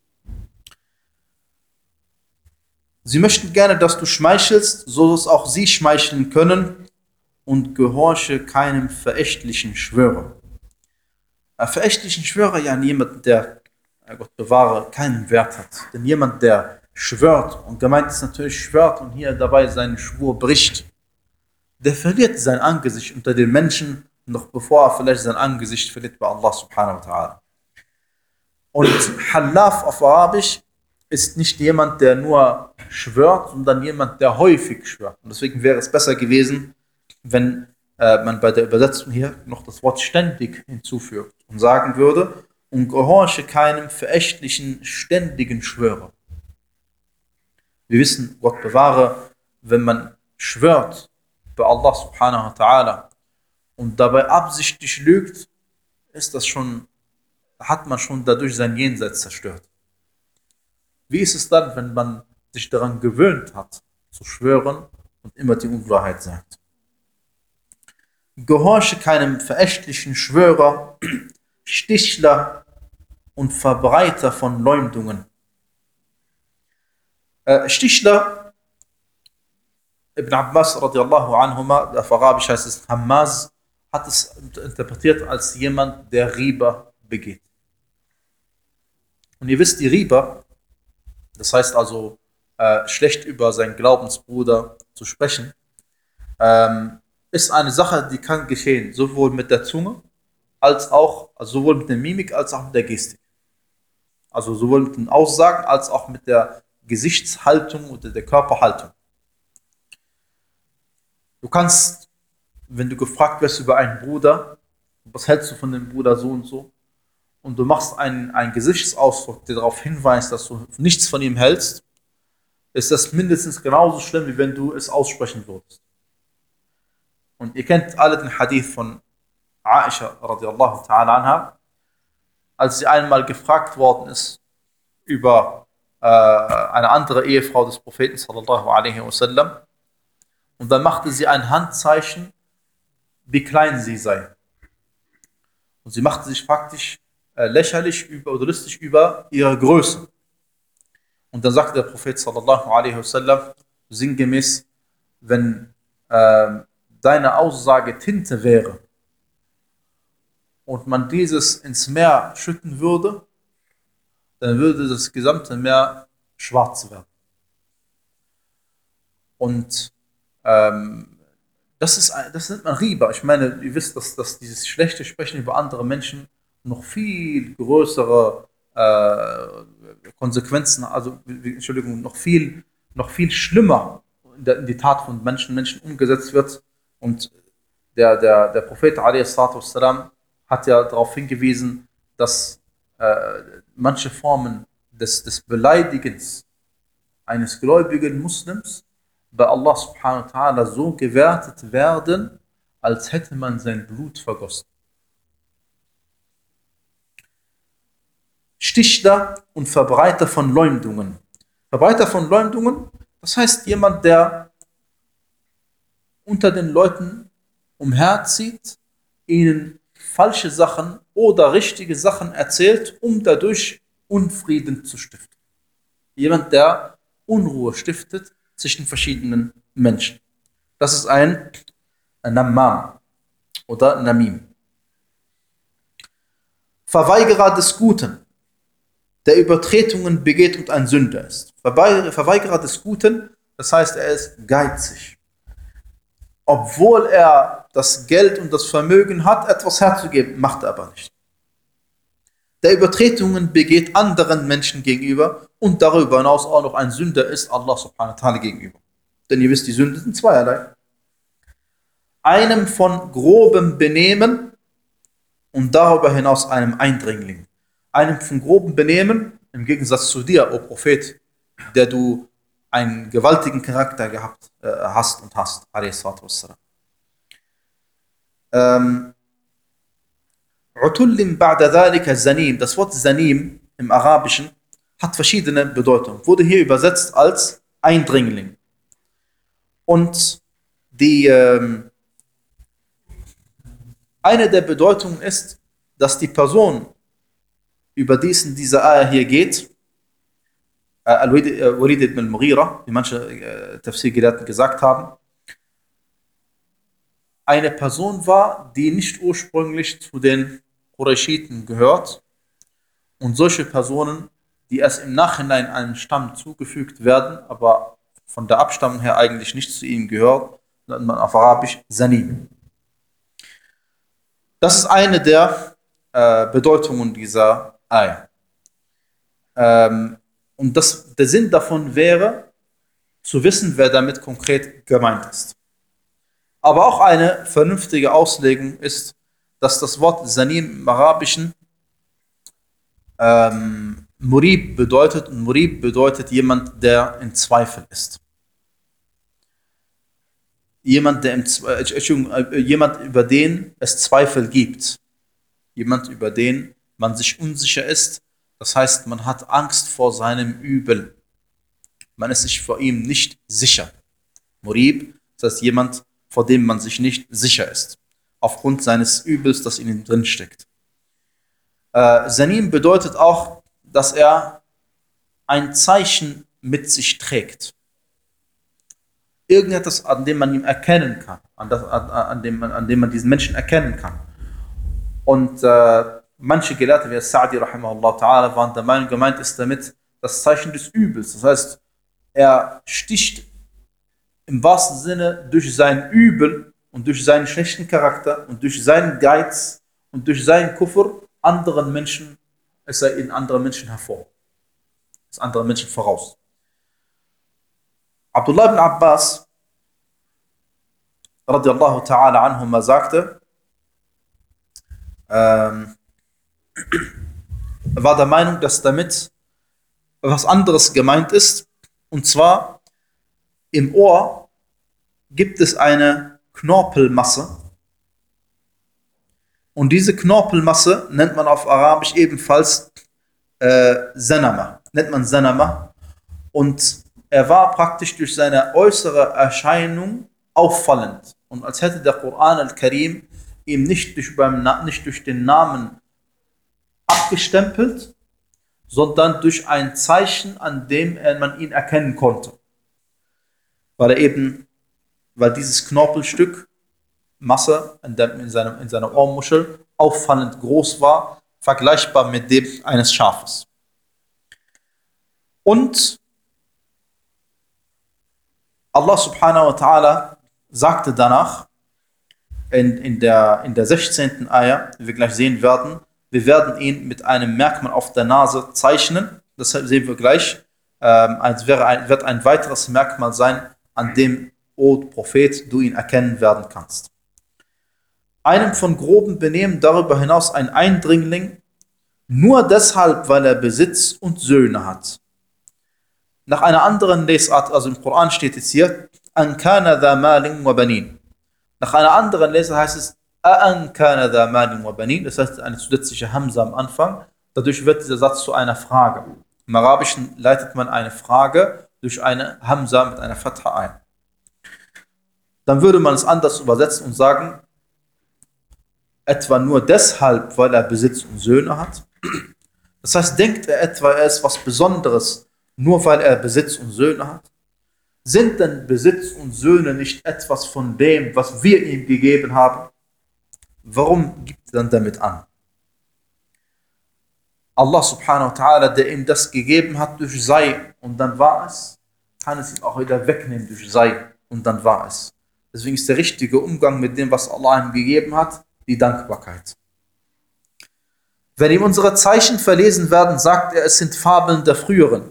Sie möchten gerne, dass du schmeichelst, so dass auch sie schmeicheln können, und gehorche keinem verächtlichen Schwörer. Ein verächtlichen Schwörer, ja, jemand, der, Gott bewahre, keinen Wert hat. Denn jemand, der schwört, und gemeint ist natürlich schwört und hier dabei seinen Schwur bricht, der verliert sein Angesicht unter den Menschen, noch bevor er vielleicht sein Angesicht verliert bei Allah subhanahu wa ta'ala. Und Halaf auf Arabisch ist nicht jemand, der nur schwört, sondern jemand, der häufig schwört. Und deswegen wäre es besser gewesen, wenn äh, man bei der Übersetzung hier noch das Wort ständig hinzufügt und sagen würde, und gehorche keinem verächtlichen, ständigen Schwörer. Wir wissen, Gott bewahre, wenn man schwört bei Allah subhanahu wa ta'ala und dabei absichtlich lügt, ist das schon, hat man schon dadurch sein Jenseits zerstört. Wie ist es dann, wenn man sich daran gewöhnt hat, zu schwören und immer die Unwahrheit sagt? Gehorche keinem verächtlichen Schwörer, Stichler und Verbreiter von Leumdungen. Äh, Stichler, Ibn Abbas radiallahu anhuma, auf Arabisch heißt es Hammaz, hat es interpretiert als jemand, der Riba begeht. Und ihr wisst, die Riba, das heißt also, äh, schlecht über seinen Glaubensbruder zu sprechen, ähm, ist eine Sache, die kann geschehen, sowohl mit der Zunge, als auch, also sowohl mit der Mimik, als auch mit der Gestik. Also sowohl mit den Aussagen, als auch mit der Gesichtshaltung oder der Körperhaltung. Du kannst, wenn du gefragt wirst über einen Bruder, was hältst du von dem Bruder so und so, und du machst einen, einen Gesichtsausdruck, der darauf hinweist, dass du nichts von ihm hältst, ist das mindestens genauso schlimm, wie wenn du es aussprechen würdest. Und ihr kennt alle den Hadith von Aisha radiallahu ta'ala anha, als sie einmal gefragt worden ist über äh, eine andere Ehefrau des Propheten sallallahu alaihi wasallam, und dann machte sie ein Handzeichen, wie klein sie sei. Und sie machte sich praktisch äh, lächerlich über, oder lustig über ihre Größe. Und dann sagte der Prophet sallallahu alaihi wasallam sinngemäß, wenn äh, deine Aussage Tinte wäre und man dieses ins Meer schütten würde, dann würde das gesamte Meer schwarz werden. Und ähm, das ist, das nennt man Riba. Ich meine, ihr wisst, dass, dass dieses schlechte Sprechen über andere Menschen noch viel größere äh, Konsequenzen, also Entschuldigung, noch viel, noch viel schlimmer in, der, in die Tat von Menschen, Menschen umgesetzt wird. Und der, der, der Prophet a s. hat ja darauf hingewiesen, dass äh, manche Formen des, des Beleidigens eines gläubigen Muslims bei Allah subhanahu wa ta'ala so gewertet werden, als hätte man sein Blut vergossen. Stichler und Verbreiter von Leumdungen. Verbreiter von Leumdungen, das heißt jemand, der unter den Leuten umherzieht, ihnen falsche Sachen oder richtige Sachen erzählt, um dadurch Unfrieden zu stiften. Jemand, der Unruhe stiftet zwischen verschiedenen Menschen. Das ist ein Nammam oder Namim. Verweigerer des Guten, der Übertretungen begeht und ein Sünder ist. Verweigerer des Guten, das heißt, er ist geizig. Obwohl er das Geld und das Vermögen hat, etwas herzugeben, macht er aber nicht. Der Übertretungen begeht anderen Menschen gegenüber und darüber hinaus auch noch ein Sünder ist Allah subhanahu wa ta'ala gegenüber. Denn ihr wisst, die Sünden sind zweierlei. Einem von grobem Benehmen und darüber hinaus einem Eindringling. Einem von grobem Benehmen, im Gegensatz zu dir, o Prophet, der du einen gewaltigen Charakter gehabt äh, hast und hast. Ähm, Utullim ba'da dhalika Zanim. Das Wort Zanim im Arabischen hat verschiedene Bedeutungen. Wurde hier übersetzt als Eindringling. Und die ähm, eine der Bedeutungen ist, dass die Person, über die es in dieser Ayah hier geht, äh, Al-Walid ibn al-Mughira, wie manche äh, Tafsir-Gelehrten gesagt haben, eine Person war, die nicht ursprünglich zu den Qurayshiten gehört, und solche Personen, die erst im Nachhinein einem Stamm zugefügt werden, aber von der Abstammung her eigentlich nicht zu ihnen gehört, nennt man auf Arabisch Zanim. Das ist eine der äh, Bedeutungen dieser Ayah. Ähm, und das, der Sinn davon wäre, zu wissen, wer damit konkret gemeint ist. Aber auch eine vernünftige Auslegung ist, dass das Wort Zanim im Arabischen ähm, Murib bedeutet, und Murib bedeutet jemand, der in Zweifel ist. Jemand, der im, äh, jemand, über den es Zweifel gibt. Jemand, über den man sich unsicher ist. Das heißt, man hat Angst vor seinem Übel. Man ist sich vor ihm nicht sicher. Murib, das heißt jemand, vor dem man sich nicht sicher ist. Aufgrund seines Übels, das in ihm drin steckt. Äh, Zanim bedeutet auch, dass er ein Zeichen mit sich trägt. Irgendetwas, an dem man ihn erkennen kann, an, das, an, an, dem, man, an dem man diesen Menschen erkennen kann. Und äh, manche Gelehrte, wie Sa'di rahimahullah ta'ala, waren der Meinung, gemeint ist damit das Zeichen des Übels. Das heißt, er sticht im wahrsten Sinne durch sein Übel und durch seinen schlechten Charakter und durch seinen Geiz und durch seinen Kufr anderen Menschen, es sei in anderen Menschen hervor. Es anderen Menschen voraus. Abdullah ibn Abbas radiallahu ta'ala anhuma sagte, ähm, war der Meinung, dass damit was anderes gemeint ist, und zwar im Ohr gibt es eine Knorpelmasse, und diese Knorpelmasse nennt man auf Arabisch ebenfalls äh, Zanama, nennt man Zanama, und er war praktisch durch seine äußere Erscheinung auffallend. Und als hätte der Koran al-Karim ihm nicht durch, beim, nicht durch den Namen abgestempelt, sondern durch ein Zeichen, an dem man ihn erkennen konnte. Weil er eben, weil dieses Knorpelstück, Masse in, der, in, seinem, in seiner Ohrmuschel, auffallend groß war, vergleichbar mit dem eines Schafes. Und Allah subhanahu wa ta'ala sagte danach, in, in, der, in der sechzehnten Ayah, wie wir gleich sehen werden, wir werden ihn mit einem Merkmal auf der Nase zeichnen. Das sehen wir gleich. Ähm, es wäre ein, wird ein weiteres Merkmal sein, an dem, o Prophet, du ihn erkennen werden kannst. Einem von grobem Benehmen, darüber hinaus ein Eindringling, nur deshalb, weil er Besitz und Söhne hat. Nach einer anderen Lesart, also im Koran steht jetzt hier, an kana dha malin wa banin. Nach einer anderen Lesart heißt es, an kana dha malin wa banin. Das heißt, eine zusätzliche Hamza am Anfang. Dadurch wird dieser Satz zu einer Frage. Im Arabischen leitet man eine Frage durch eine Hamza mit einer Fatha ein. Dann würde man es anders übersetzen und sagen, etwa nur deshalb, weil er Besitz und Söhne hat. Das heißt, denkt er etwa, er ist was Besonderes, nur weil er Besitz und Söhne hat? Sind denn Besitz und Söhne nicht etwas von dem, was wir ihm gegeben haben? Warum gibt er dann damit an? Allah subhanahu wa ta'ala, der ihm das gegeben hat durch Sei und dann war es, kann es ihm auch wieder wegnehmen durch Sei und dann war es. Deswegen ist der richtige Umgang mit dem, was Allah ihm gegeben hat, die Dankbarkeit. Wenn ihm unsere Zeichen verlesen werden, sagt er, es sind Fabeln der Früheren.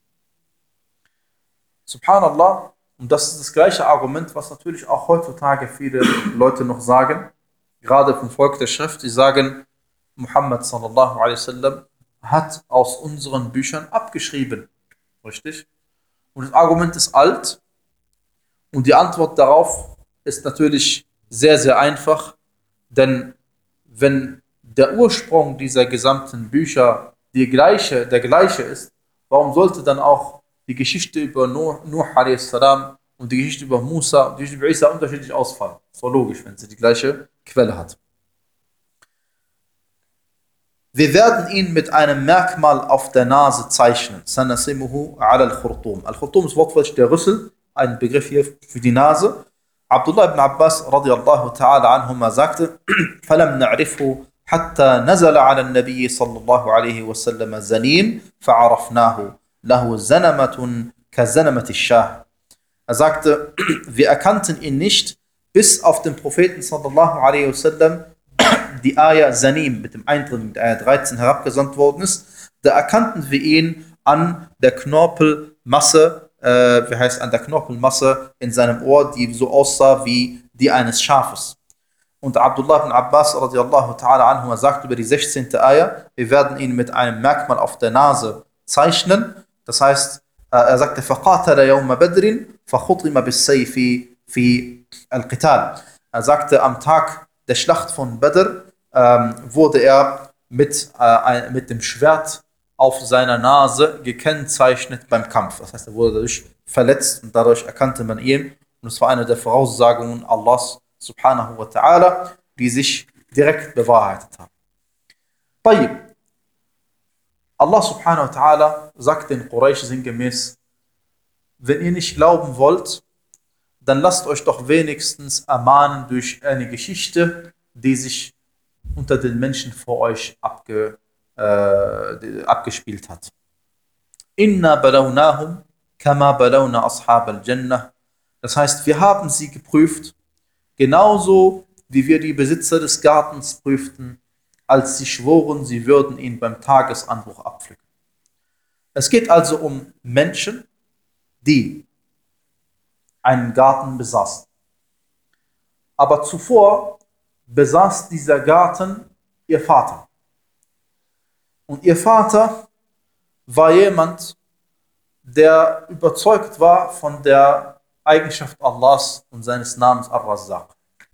Subhanallah, und das ist das gleiche Argument, was natürlich auch heutzutage viele Leute noch sagen, gerade vom Volk der Schrift, die sagen, Muhammad sallallahu alaihi wasallam hat aus unseren Büchern abgeschrieben. Richtig? Und das Argument ist alt und die Antwort darauf ist natürlich sehr, sehr einfach, denn wenn der Ursprung dieser gesamten Bücher die gleiche, der gleiche ist, warum sollte dann auch die Geschichte über Nuh, Nuh a s. und die Geschichte über Musa und die Geschichte über Isa unterschiedlich ausfallen? So logisch, wenn sie die gleiche Quelle hat. Wir werden ihn mit einem Merkmal auf der Nase zeichnen. Sanasimuhu ala al-Khurtum. Al-Khurtum ist wortwörtlich der Rüssel, ein Begriff hier für die Nase. Abdullah ibn Abbas radiallahu ta'ala anhuma sagte, فَلَمْ نَعْرِفْهُ حَتَّى نَزَلَ عَلَى النَّبِيِّ صلى الله عليه وسلم زَنِيمٌ فَعَرَفْنَاهُ لَهُ زَنَمَةٌ كَزَنَمَةِ الشَّاهِ. Er sagte, wir erkannten ihn nicht, bis auf den Propheten sallallahu alaihi wasallam die Ayah Zanim mit dem Eindringen mit Ayah dreizehn herabgesandt worden ist. Da erkannten wir ihn an der Knorpelmasse, äh, wie heißt an der Knorpelmasse in seinem Ohr, die so aussah wie die eines Schafes. Und Abdullah ibn Abbas radiallahu ta'ala anhu sagt über die sechzehnte Ayah, wir werden ihn mit einem Merkmal auf der Nase zeichnen. Das heißt, äh, er sagte, فَقَاتَلَ يَوْمَ بَدْرٍ فَخُطِمَ بِالسَّيْفِ فِي الْقِتَالِ. Er sagte, am Tag der Schlacht von Badr ähm, wurde er mit, äh, mit dem Schwert auf seiner Nase gekennzeichnet beim Kampf. Das heißt, er wurde dadurch verletzt und dadurch erkannte man ihn. Und es war eine der Voraussagungen Allahs subhanahu wa ta'ala, die sich direkt bewahrheitet haben. Tayyib. Allah subhanahu wa ta'ala sagt den Quraysh sinngemäß, wenn ihr nicht glauben wollt, dann lasst euch doch wenigstens ermahnen durch eine Geschichte, die sich unter den Menschen vor euch abge, äh, abgespielt hat. Inna balawnahum kama balawna ashab al-Jannah. Das heißt, wir haben sie geprüft, genauso wie wir die Besitzer des Gartens prüften, als sie schworen, sie würden ihn beim Tagesanbruch abpflücken. Es geht also um Menschen, die einen Garten besaßen. Aber zuvor besaß dieser Garten ihr Vater. Und ihr Vater war jemand, der überzeugt war von der Eigenschaft Allahs und seines Namens Ar-Razzaq.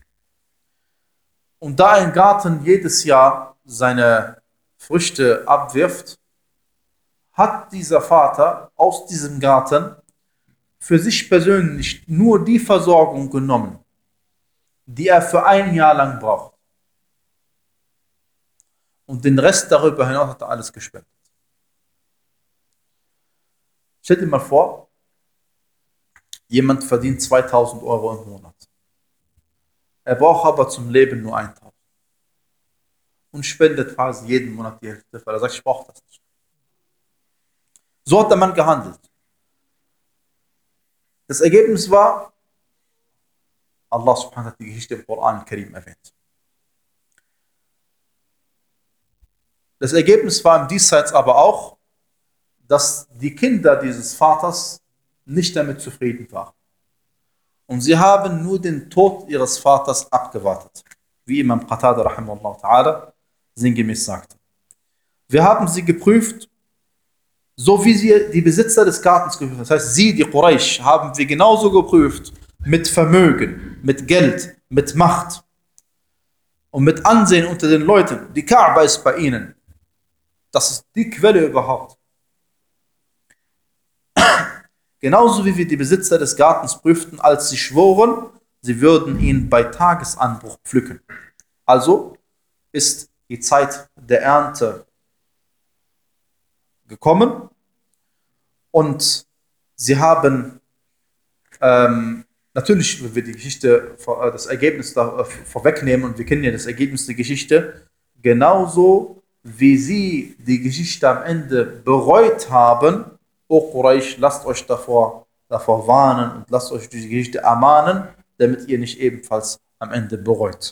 Und da ein Garten jedes Jahr seine Früchte abwirft, hat dieser Vater aus diesem Garten für sich persönlich nur die Versorgung genommen, die er für ein Jahr lang braucht. Und den Rest darüber hinaus hat er alles gespendet. Stell dir mal vor, jemand verdient zweitausend Euro im Monat. Er braucht aber zum Leben nur eintausend. Und spendet quasi jeden Monat die Hälfte, weil er sagt, ich brauche das nicht. So hat der Mann gehandelt. Das Ergebnis war, Allah subhanahu wa ta'ala hat die Geschichte im Koran Karim erwähnt. Das Ergebnis war im Diesseits aber auch, dass die Kinder dieses Vaters nicht damit zufrieden waren. Und sie haben nur den Tod ihres Vaters abgewartet, wie Imam Qatada rahimahullah ta'ala sinngemäß sagte. Wir haben sie geprüft, so wie sie die Besitzer des Gartens geprüft haben. Das heißt, sie, die Quraysh, haben wir genauso geprüft mit Vermögen, mit Geld, mit Macht und mit Ansehen unter den Leuten. Die Kaaba ist bei ihnen. Das ist die Quelle überhaupt. Genauso wie wir die Besitzer des Gartens prüften, als sie schworen, sie würden ihn bei Tagesanbruch pflücken. Also ist die Zeit der Ernte gekommen und sie haben Ähm, natürlich, wenn wir die Geschichte, das Ergebnis da vorwegnehmen und wir kennen ja das Ergebnis der Geschichte, genauso wie sie die Geschichte am Ende bereut haben, O Quraysh, lasst euch davor, davor warnen und lasst euch die Geschichte ermahnen, damit ihr nicht ebenfalls am Ende bereut.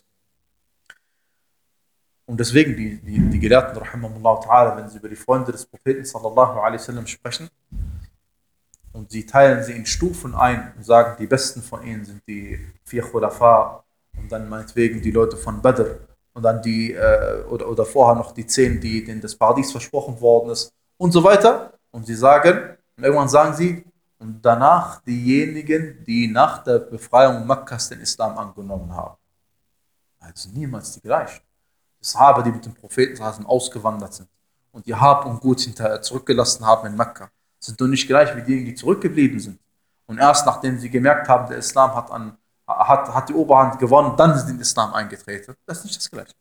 Und deswegen, die, die, die Gelehrten, rahimahumullah ta'ala, wenn sie über die Freunde des Propheten sallallahu alaihi wasallam sprechen, und sie teilen sie in Stufen ein und sagen, die besten von ihnen sind die vier Khulafa und dann meinetwegen die Leute von Badr und dann die, äh, oder, oder vorher noch die zehn, die, denen das Paradies versprochen worden ist und so weiter. Und sie sagen, und irgendwann sagen sie, und danach diejenigen, die nach der Befreiung Mekkas den Islam angenommen haben. Also niemals die gleichen. Die Sahaba, die mit dem Propheten ausgewandert sind und ihr Hab und Gut hinterher zurückgelassen haben in Mekka, sind doch nicht gleich wie diejenigen, die zurückgeblieben sind. Und erst nachdem sie gemerkt haben, der Islam hat, an, hat, hat die Oberhand gewonnen, dann sind sie in den Islam eingetreten. Das ist nicht das Gleiche.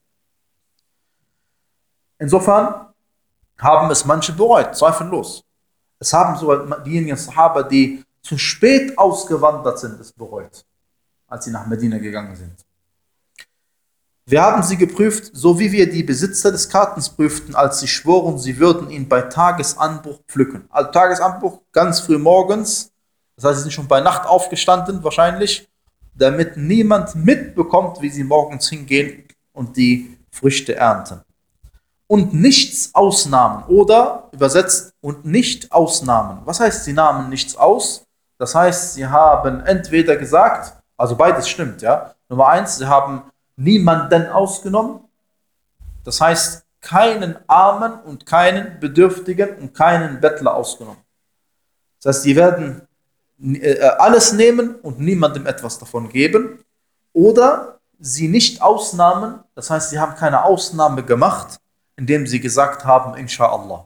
Insofern haben es manche bereut, zweifellos. Es haben sogar diejenigen Sahaba, die zu spät ausgewandert sind, es bereut, als sie nach Medina gegangen sind. Wir haben sie geprüft, so wie wir die Besitzer des Gartens prüften, als sie schworen, sie würden ihn bei Tagesanbruch pflücken. Also Tagesanbruch ganz früh morgens, das heißt, sie sind schon bei Nacht aufgestanden wahrscheinlich, damit niemand mitbekommt, wie sie morgens hingehen und die Früchte ernten. Und nichts ausnahmen oder übersetzt und nicht ausnahmen. Was heißt, sie nahmen nichts aus? Das heißt, sie haben entweder gesagt, also beides stimmt, ja. Nummer eins, sie haben niemanden ausgenommen. Das heißt, keinen Armen und keinen Bedürftigen und keinen Bettler ausgenommen. Das heißt, sie werden alles nehmen und niemandem etwas davon geben. Oder sie nicht ausnahmen, das heißt, sie haben keine Ausnahme gemacht, indem sie gesagt haben, Insha'Allah.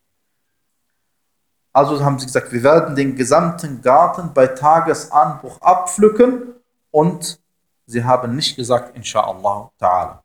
Also haben sie gesagt, wir werden den gesamten Garten bei Tagesanbruch abpflücken und sie haben nicht gesagt, Insha'Allah ta'ala.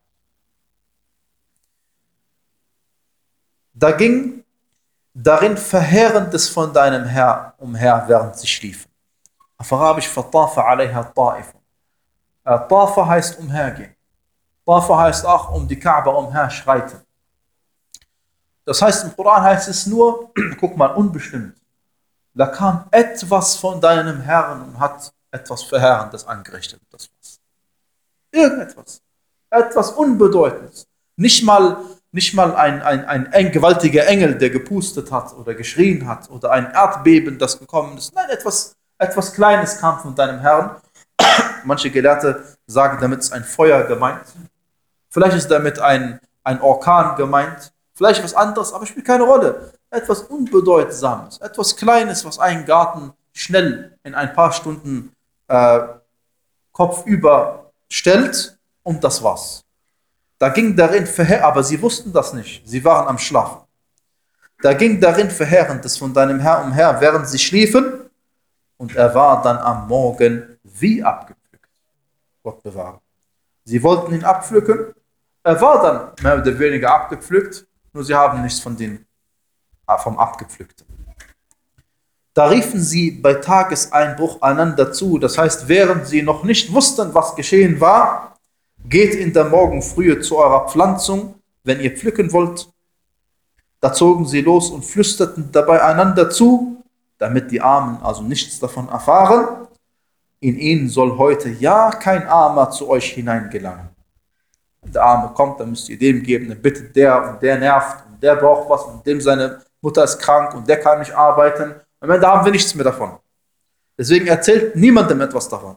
Da ging darin Verheerendes von deinem Herr umher, während sie schliefen. Auf Arabisch, فَطَافَ عَلَيْهَا طَائِفٌ. Tafa heißt umhergehen. Tafa heißt auch um die Kaaba umherschreiten. Das heißt, im Koran heißt es nur, guck mal, unbestimmt. Da kam etwas von deinem Herrn und hat etwas Verheerendes angerichtet. Das war's. Irgendetwas. Etwas Unbedeutendes. Nicht mal, nicht mal ein, ein, ein, ein gewaltiger Engel, der gepustet hat oder geschrien hat oder ein Erdbeben, das gekommen ist. Nein, etwas, etwas Kleines kam von deinem Herrn. Manche Gelehrte sagen, damit ist ein Feuer gemeint. Vielleicht ist damit ein, ein Orkan gemeint. Vielleicht was anderes, aber spielt keine Rolle. Etwas Unbedeutsames, etwas Kleines, was einen Garten schnell in ein paar Stunden äh, kopfüber stellt und das war's. Da ging darin verheerend, aber sie wussten das nicht, sie waren am Schlafen. Da ging darin Verheerendes von deinem Herr umher, während sie schliefen und er war dann am Morgen wie abgepflückt. Gott bewahre. Sie wollten ihn abpflücken, er war dann mehr oder weniger abgepflückt, nur sie haben nichts von den, vom Abgepflückten. Da riefen sie bei Tageseinbruch einander zu, das heißt, während sie noch nicht wussten, was geschehen war, geht in der Morgenfrühe zu eurer Pflanzung, wenn ihr pflücken wollt. Da zogen sie los und flüsterten dabei einander zu, damit die Armen also nichts davon erfahren. In ihnen soll heute ja kein Armer zu euch hineingelangen. Wenn der Arme kommt, dann müsst ihr dem geben, dann bittet der und der nervt und der braucht was und dem seine Mutter ist krank und der kann nicht arbeiten. Und da haben wir nichts mehr davon. Deswegen erzählt niemandem etwas davon.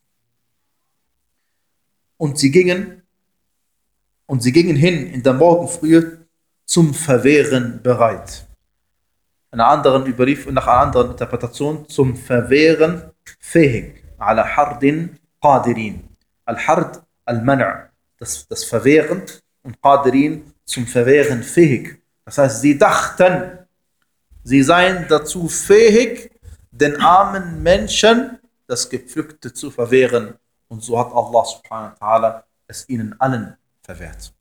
Und sie gingen, und sie gingen hin in der Morgenfrühe zum Verwehren bereit. Einer anderen Überlief nach einer anderen Interpretation zum Verwehren fähig. Ala hardin qadirin. Al-hard al-man'. Das, das Verwehren und qadirin zum Verwehren fähig. Das heißt, sie dachten, sie seien dazu fähig, den armen Menschen das Gepflückte zu verwehren. Und so hat Allah subhanahu wa ta'ala es ihnen allen verwehrt.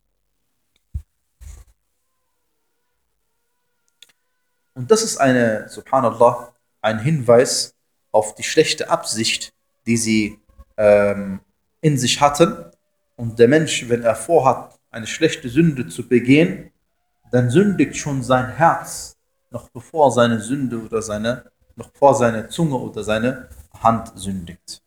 Und das ist eine, subhanallah, ein Hinweis auf die schlechte Absicht, die sie ähm, in sich hatten. Und der Mensch, wenn er vorhat, eine schlechte Sünde zu begehen, dann sündigt schon sein Herz, noch bevor seine Sünde oder seine, noch vor seine Zunge oder seine Hand sündigt.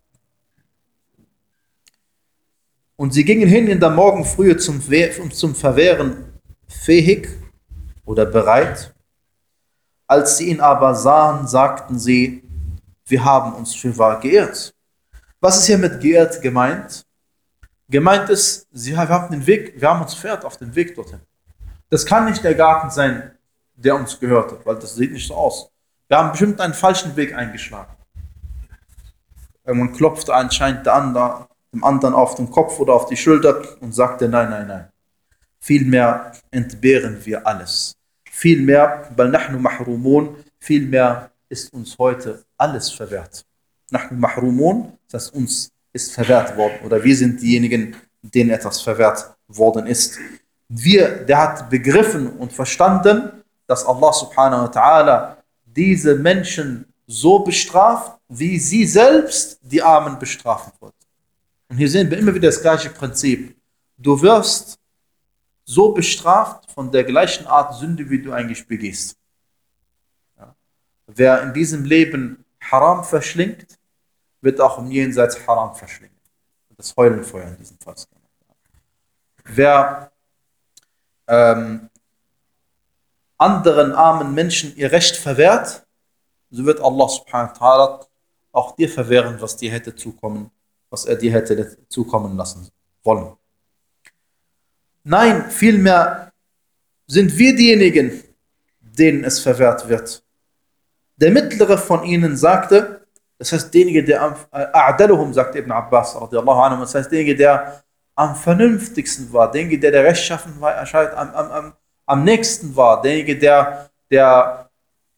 Und sie gingen hin in der Morgenfrühe zum, zum Verwehren fähig oder bereit. Als sie ihn aber sahen, sagten sie, wir haben uns fürwahr geirrt. Was ist hier mit geirrt gemeint? Gemeint ist, sie haben den Weg, wir haben uns verirrt auf den Weg dorthin. Das kann nicht der Garten sein, der uns gehört hat, weil das sieht nicht so aus. Wir haben bestimmt einen falschen Weg eingeschlagen. Man klopfte anscheinend der andere, dem anderen auf den Kopf oder auf die Schulter und sagte, nein, nein, nein. Vielmehr entbehren wir alles. Vielmehr, bal nahnu mahrumun, vielmehr ist uns heute alles verwehrt. Nahnu mahrumun, das heißt, uns ist verwehrt worden. Oder wir sind diejenigen, denen etwas verwehrt worden ist. Wir, der hat begriffen und verstanden, dass Allah subhanahu wa ta'ala diese Menschen so bestraft, wie sie selbst die Armen bestrafen wird. Und hier sehen wir immer wieder das gleiche Prinzip. Du wirst so bestraft von der gleichen Art Sünde, wie du eigentlich begehst. Ja. Wer in diesem Leben Haram verschlingt, wird auch im Jenseits Haram verschlingen. Das Heulenfeuer in diesem Fall. Wer ähm, anderen armen Menschen ihr Recht verwehrt, so wird Allah subhanahu wa ta'ala auch dir verwehren, was dir hätte zukommen, was er dir hätte zukommen lassen wollen. Nein, vielmehr sind wir diejenigen, denen es verwehrt wird. Der mittlere von ihnen sagte, das heißt derjenige, der am A'daluhum, sagt Ibn Abbas, radiallahu anhu, das heißt derjenige, der am vernünftigsten war, derjenige, der der rechtschaffen war, erscheint am, am, am, am nächsten war, derjenige, der, der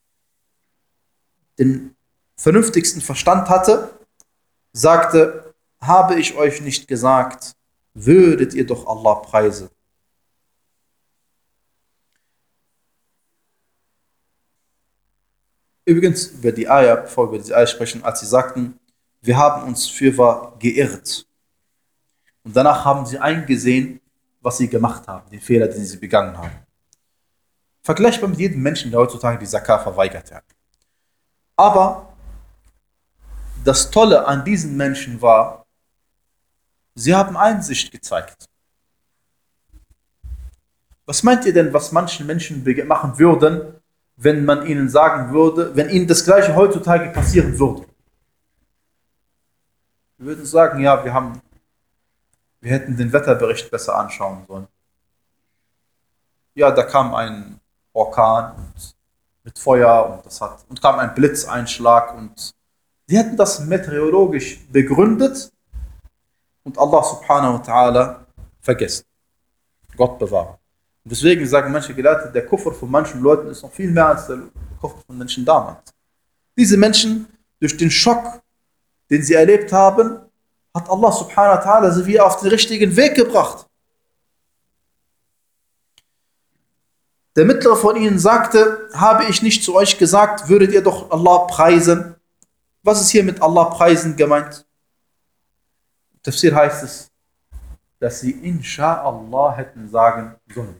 den vernünftigsten Verstand hatte, sagte, habe ich euch nicht gesagt, würdet ihr doch Allah preisen. Übrigens, über die Ayah, bevor wir über die Ayah sprechen, als sie sagten, wir haben uns fürwahr geirrt. Und danach haben sie eingesehen, was sie gemacht haben, den Fehler, den sie begangen haben. Vergleichbar mit jedem Menschen, der heutzutage die Zakah verweigert hat. Aber das Tolle an diesen Menschen war, sie haben Einsicht gezeigt. Was meint ihr denn, was manchen Menschen machen würden, wenn man ihnen sagen würde, wenn ihnen das Gleiche heutzutage passieren würde? Wir würden sagen, ja, wir haben, wir hätten den Wetterbericht besser anschauen sollen. Ja, da kam ein Orkan und mit Feuer und das hat und kam ein Blitzeinschlag und sie hätten das meteorologisch begründet und Allah subhanahu wa ta'ala vergessen. Gott bewahre. Und deswegen sagen manche Gelehrte, der Kufr von manchen Leuten ist noch viel mehr als der Kufr von Menschen damals. Diese Menschen, durch den Schock, den sie erlebt haben, hat Allah subhanahu wa ta'ala sie wieder auf den richtigen Weg gebracht. Der mittlere von ihnen sagte, habe ich nicht zu euch gesagt, würdet ihr doch Allah preisen? Was ist hier mit Allah preisen gemeint? Im Tafsir heißt es, dass sie Insha'Allah hätten sagen sollen.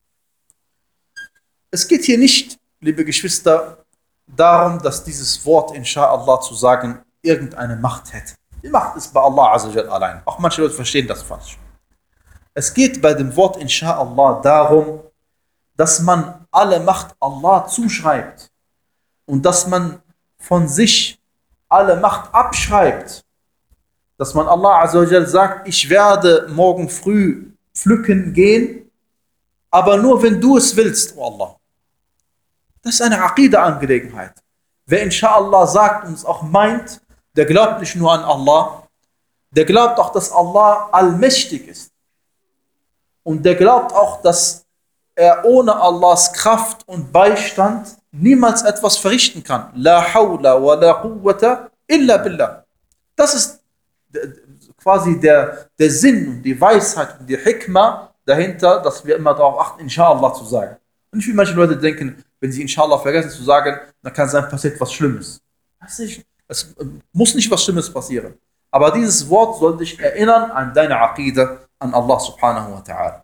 Es geht hier nicht, liebe Geschwister, darum, dass dieses Wort Insha'Allah zu sagen irgendeine Macht hätte. Die Macht ist bei Allah Azza wa Jal allein. Auch manche Leute verstehen das falsch. Es geht bei dem Wort Insha'Allah darum, dass man alle Macht Allah zuschreibt und dass man von sich alle Macht abschreibt. Dass man Allah Azza wa Jal sagt, ich werde morgen früh pflücken gehen, aber nur wenn du es willst, oh Allah. Das ist eine Aqida-Angelegenheit. Wer Insha'Allah sagt und es auch meint, der glaubt nicht nur an Allah, der glaubt auch, dass Allah allmächtig ist. Und der glaubt auch, dass er ohne Allahs Kraft und Beistand niemals etwas verrichten kann. La hawla wa la quwwata illa billah. Das ist quasi der, der Sinn und die Weisheit und die Hikmah dahinter, dass wir immer darauf achten, Insha'Allah zu sagen. Und nicht wie manche Leute denken, wenn sie Insha'Allah vergessen zu sagen, dann kann sein, passiert was Schlimmes. Das ist, Es muss nicht was Schlimmes passieren. Aber dieses Wort soll dich erinnern an deine Aqidah, an Allah subhanahu wa ta'ala.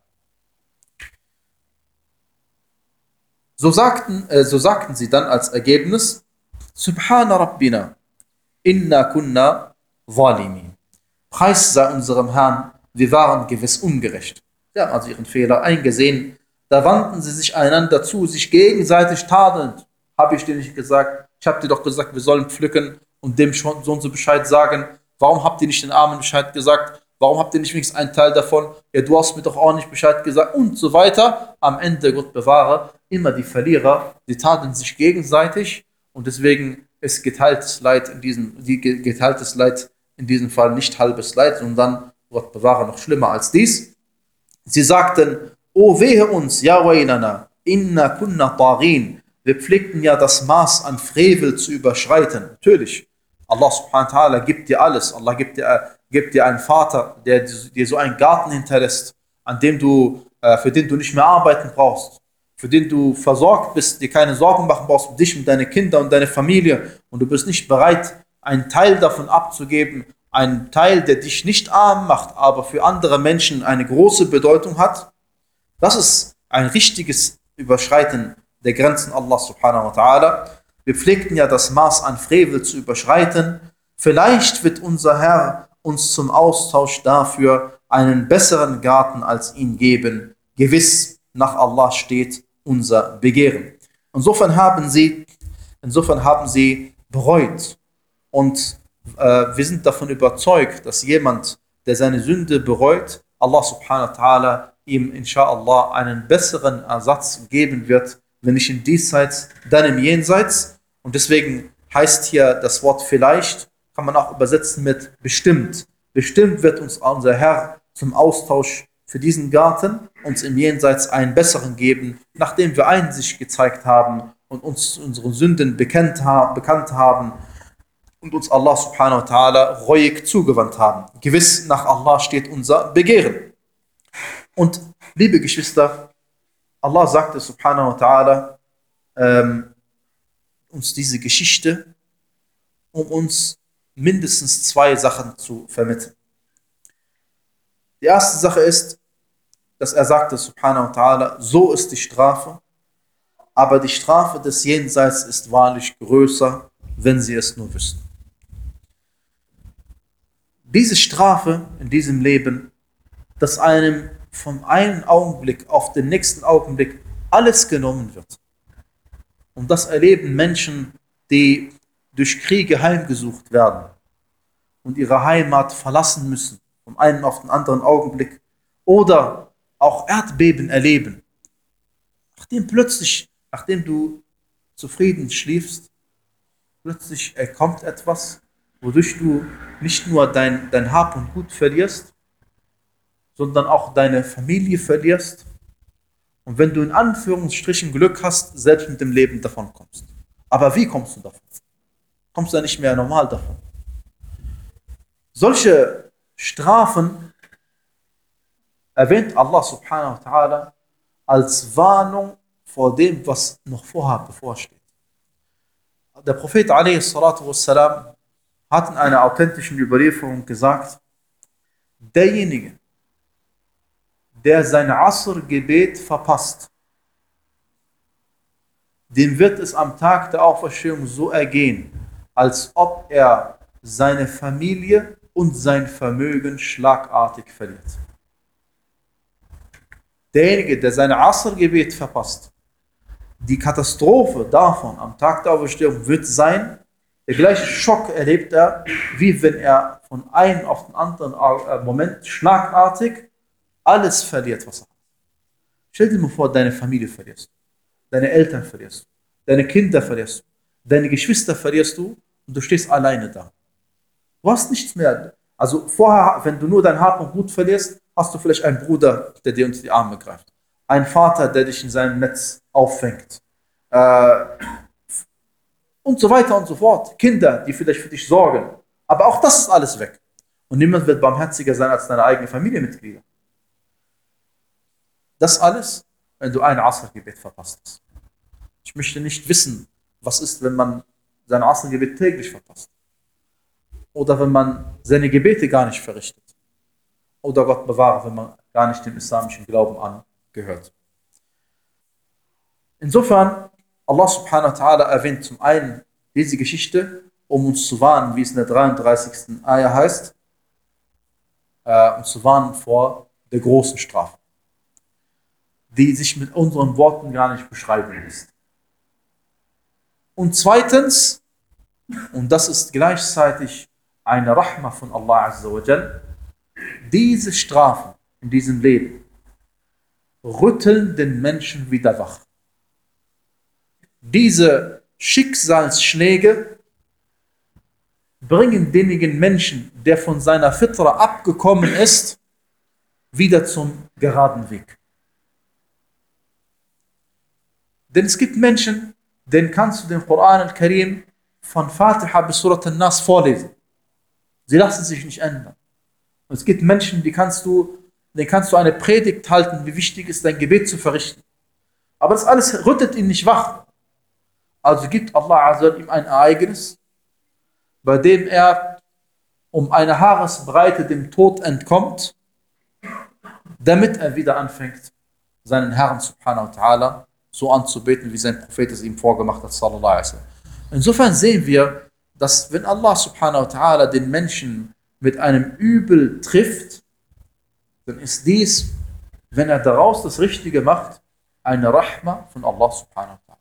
So sagten, äh, so sagten sie dann als Ergebnis, Subhana Rabbina, inna kunna zalimin. Preis sei unserem Herrn, wir waren gewiss ungerecht. Sie haben also ihren Fehler eingesehen. Da wandten sie sich einander zu, sich gegenseitig tadelnd. Habe ich dir nicht gesagt? Ich habe dir doch gesagt, wir sollen pflücken und dem schon so und so Bescheid sagen. Warum habt ihr nicht den Armen Bescheid gesagt? Warum habt ihr nicht wenigstens einen Teil davon? Ja, du hast mir doch auch nicht Bescheid gesagt und so weiter. Am Ende, Gott bewahre, immer die Verlierer, die tadeln sich gegenseitig und deswegen ist geteiltes Leid in diesem, die geteiltes Leid in diesem Fall nicht halbes Leid, sondern, Gott bewahre, noch schlimmer als dies. Sie sagten, O wehe uns, ya waylana, inna kunna taghin. Wir pflegten ja das Maß an Frevel zu überschreiten. Natürlich, Allah subhanahu wa ta'ala gibt dir alles. Allah gibt dir, gibt dir einen Vater, der dir so einen Garten hinterlässt, an dem du, äh, für den du nicht mehr arbeiten brauchst, für den du versorgt bist, dir keine Sorgen machen brauchst um dich und deine Kinder und deine Familie und du bist nicht bereit, einen Teil davon abzugeben, einen Teil, der dich nicht arm macht, aber für andere Menschen eine große Bedeutung hat. Das ist ein richtiges Überschreiten der Grenzen Allah subhanahu wa ta'ala. Wir pflegten ja das Maß an Frevel zu überschreiten. Vielleicht wird unser Herr uns zum Austausch dafür einen besseren Garten als ihn geben. Gewiss, nach Allah steht unser Begehren. Insofern haben sie, insofern haben sie bereut. Und äh, wir sind davon überzeugt, dass jemand, der seine Sünde bereut, Allah subhanahu wa ta'ala ihm inshallah einen besseren Ersatz geben wird, wenn nicht im Diesseits, dann im Jenseits. Und deswegen heißt hier das Wort vielleicht, kann man auch übersetzen mit bestimmt. Bestimmt wird uns unser Herr zum Austausch für diesen Garten uns im Jenseits einen besseren geben, nachdem wir Einsicht gezeigt haben und uns unsere Sünden bekannt haben, bekannt haben und uns Allah subhanahu wa ta'ala reuig zugewandt haben. Gewiss, nach Allah steht unser Begehren. Und liebe Geschwister, Allah sagte subhanahu wa ta'ala ähm, uns diese Geschichte, um uns mindestens zwei Sachen zu vermitteln. Die erste Sache ist, dass er sagte subhanahu wa ta'ala, so ist die Strafe, aber die Strafe des Jenseits ist wahrlich größer, wenn sie es nur wüssten. Diese Strafe in diesem Leben, dass einem vom einen Augenblick auf den nächsten Augenblick alles genommen wird. Und das erleben Menschen, die durch Kriege heimgesucht werden und ihre Heimat verlassen müssen, vom einen auf den anderen Augenblick. Oder auch Erdbeben erleben. Nachdem plötzlich, nachdem du zufrieden schläfst, plötzlich kommt etwas, wodurch du nicht nur dein, dein Hab und Gut verlierst, sondern auch deine Familie verlierst. Und wenn du in Anführungsstrichen Glück hast, selbst mit dem Leben davon kommst. Aber wie kommst du davon? Kommst du ja nicht mehr normal davon. Solche Strafen erwähnt Allah subhanahu wa ta'ala als Warnung vor dem, was noch vorher bevorsteht. Der Prophet alaihi salatu wassalam hat in einer authentischen Überlieferung gesagt, derjenige, der sein Asr-Gebet verpasst, dem wird es am Tag der Auferstehung so ergehen, als ob er seine Familie und sein Vermögen schlagartig verliert. Derjenige, der sein Asr-Gebet verpasst, die Katastrophe davon am Tag der Auferstehung wird sein, der gleiche Schock erlebt er, wie wenn er von einem auf den anderen Moment schlagartig alles verliert, was er hat. Stell dir mal vor, deine Familie verlierst du, deine Eltern verlierst du, deine Kinder verlierst du, deine Geschwister verlierst du und du stehst alleine da. Du hast nichts mehr. Also vorher, wenn du nur dein Hab und Gut verlierst, hast du vielleicht einen Bruder, der dir unter die Arme greift. Einen Vater, der dich in seinem Netz auffängt. Äh, und so weiter und so fort. Kinder, die vielleicht für dich sorgen. Aber auch das ist alles weg. Und niemand wird barmherziger sein als deine eigenen Familienmitglieder. Das alles, wenn du ein Asr-Gebet verpasst hast. Ich möchte nicht wissen, was ist, wenn man sein Asr-Gebet täglich verpasst. oder wenn man seine Gebete gar nicht verrichtet. Oder Gott bewahre, wenn man gar nicht dem islamischen Glauben angehört. Insofern, Allah subhanahu wa ta'ala erwähnt zum einen diese Geschichte, um uns zu warnen, wie es in der dreiunddreißigsten Ayah heißt, äh, uns zu warnen vor der großen Strafe, die sich mit unseren Worten gar nicht beschreiben lässt. Und zweitens, und das ist gleichzeitig eine Rahma von Allah Azza wa Jal, diese Strafen in diesem Leben rütteln den Menschen wieder wach. Diese Schicksalsschläge bringen denjenigen Menschen, der von seiner Fitra abgekommen ist, wieder zum geraden Weg. Denn es gibt Menschen, denen kannst du den Koran al-Karim von Fatiha bis Surat al-Nas vorlesen. Sie lassen sich nicht ändern. Und es gibt Menschen, die kannst du, denen kannst du eine Predigt halten, wie wichtig ist, dein Gebet zu verrichten. Aber das alles rüttelt ihn nicht wach. Also gibt Allah Azza ihm ein Ereignis, bei dem er um eine Haaresbreite dem Tod entkommt, damit er wieder anfängt, seinen Herrn subhanahu wa ta'ala so anzubeten, wie sein Prophet es ihm vorgemacht hat, sallallahu alaihi wasallam. Insofern sehen wir, dass wenn Allah subhanahu wa ta'ala den Menschen mit einem Übel trifft, dann ist dies, wenn er daraus das Richtige macht, eine Rahma von Allah subhanahu wa ta'ala.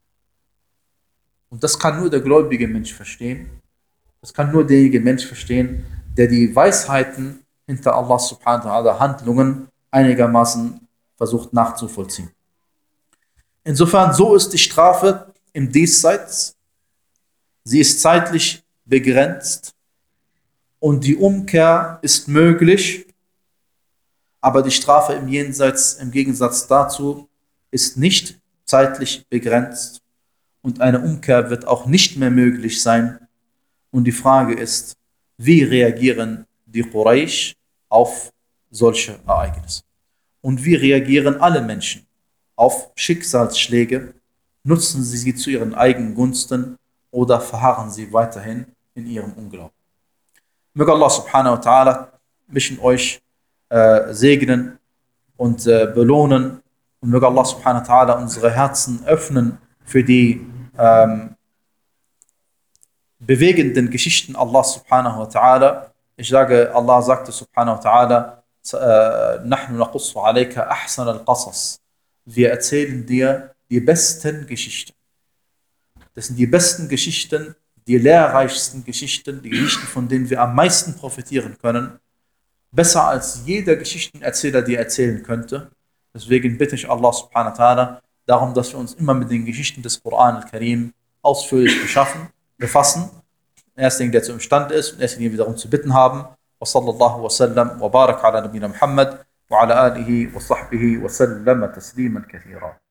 Und das kann nur der gläubige Mensch verstehen. Das kann nur derjenige Mensch verstehen, der die Weisheiten hinter Allah subhanahu wa ta'ala Handlungen einigermaßen versucht nachzuvollziehen. Insofern, so ist die Strafe im Diesseits. Sie ist zeitlich begrenzt und die Umkehr ist möglich, aber die Strafe im Jenseits, im Gegensatz dazu, ist nicht zeitlich begrenzt und eine Umkehr wird auch nicht mehr möglich sein. Und die Frage ist, wie reagieren die Quraysh auf solche Ereignisse? Und wie reagieren alle Menschen auf Schicksalsschläge? Nutzen sie sie zu ihren eigenen Gunsten oder verharren sie weiterhin in ihrem Unglauben? Möge Allah subhanahu wa ta'ala mich und euch äh, segnen und äh, belohnen. Und möge Allah subhanahu wa ta'ala unsere Herzen öffnen für die ähm, bewegenden Geschichten Allah subhanahu wa ta'ala. Ich sage, Allah sagte subhanahu wa ta'ala, نحن نقص عليك أحسن القصص. Wir erzählen dir die besten Geschichten. Das sind die besten Geschichten, die lehrreichsten Geschichten, die Geschichten, von denen wir am meisten profitieren können. Besser als jeder Geschichtenerzähler dir erzählen könnte. Deswegen bitte ich Allah subhanahu wa ta'ala darum, dass wir uns immer mit den Geschichten des Koran al-Karim ausführlich beschaffen, befassen. Erst den, der zu imstande ist, und erst den, wir darum zu bitten haben. Wa sallallahu wa sallam wa barak ala nabina Muhammad wa ala alihi wa sahbihi wa sallama tasliman kathira.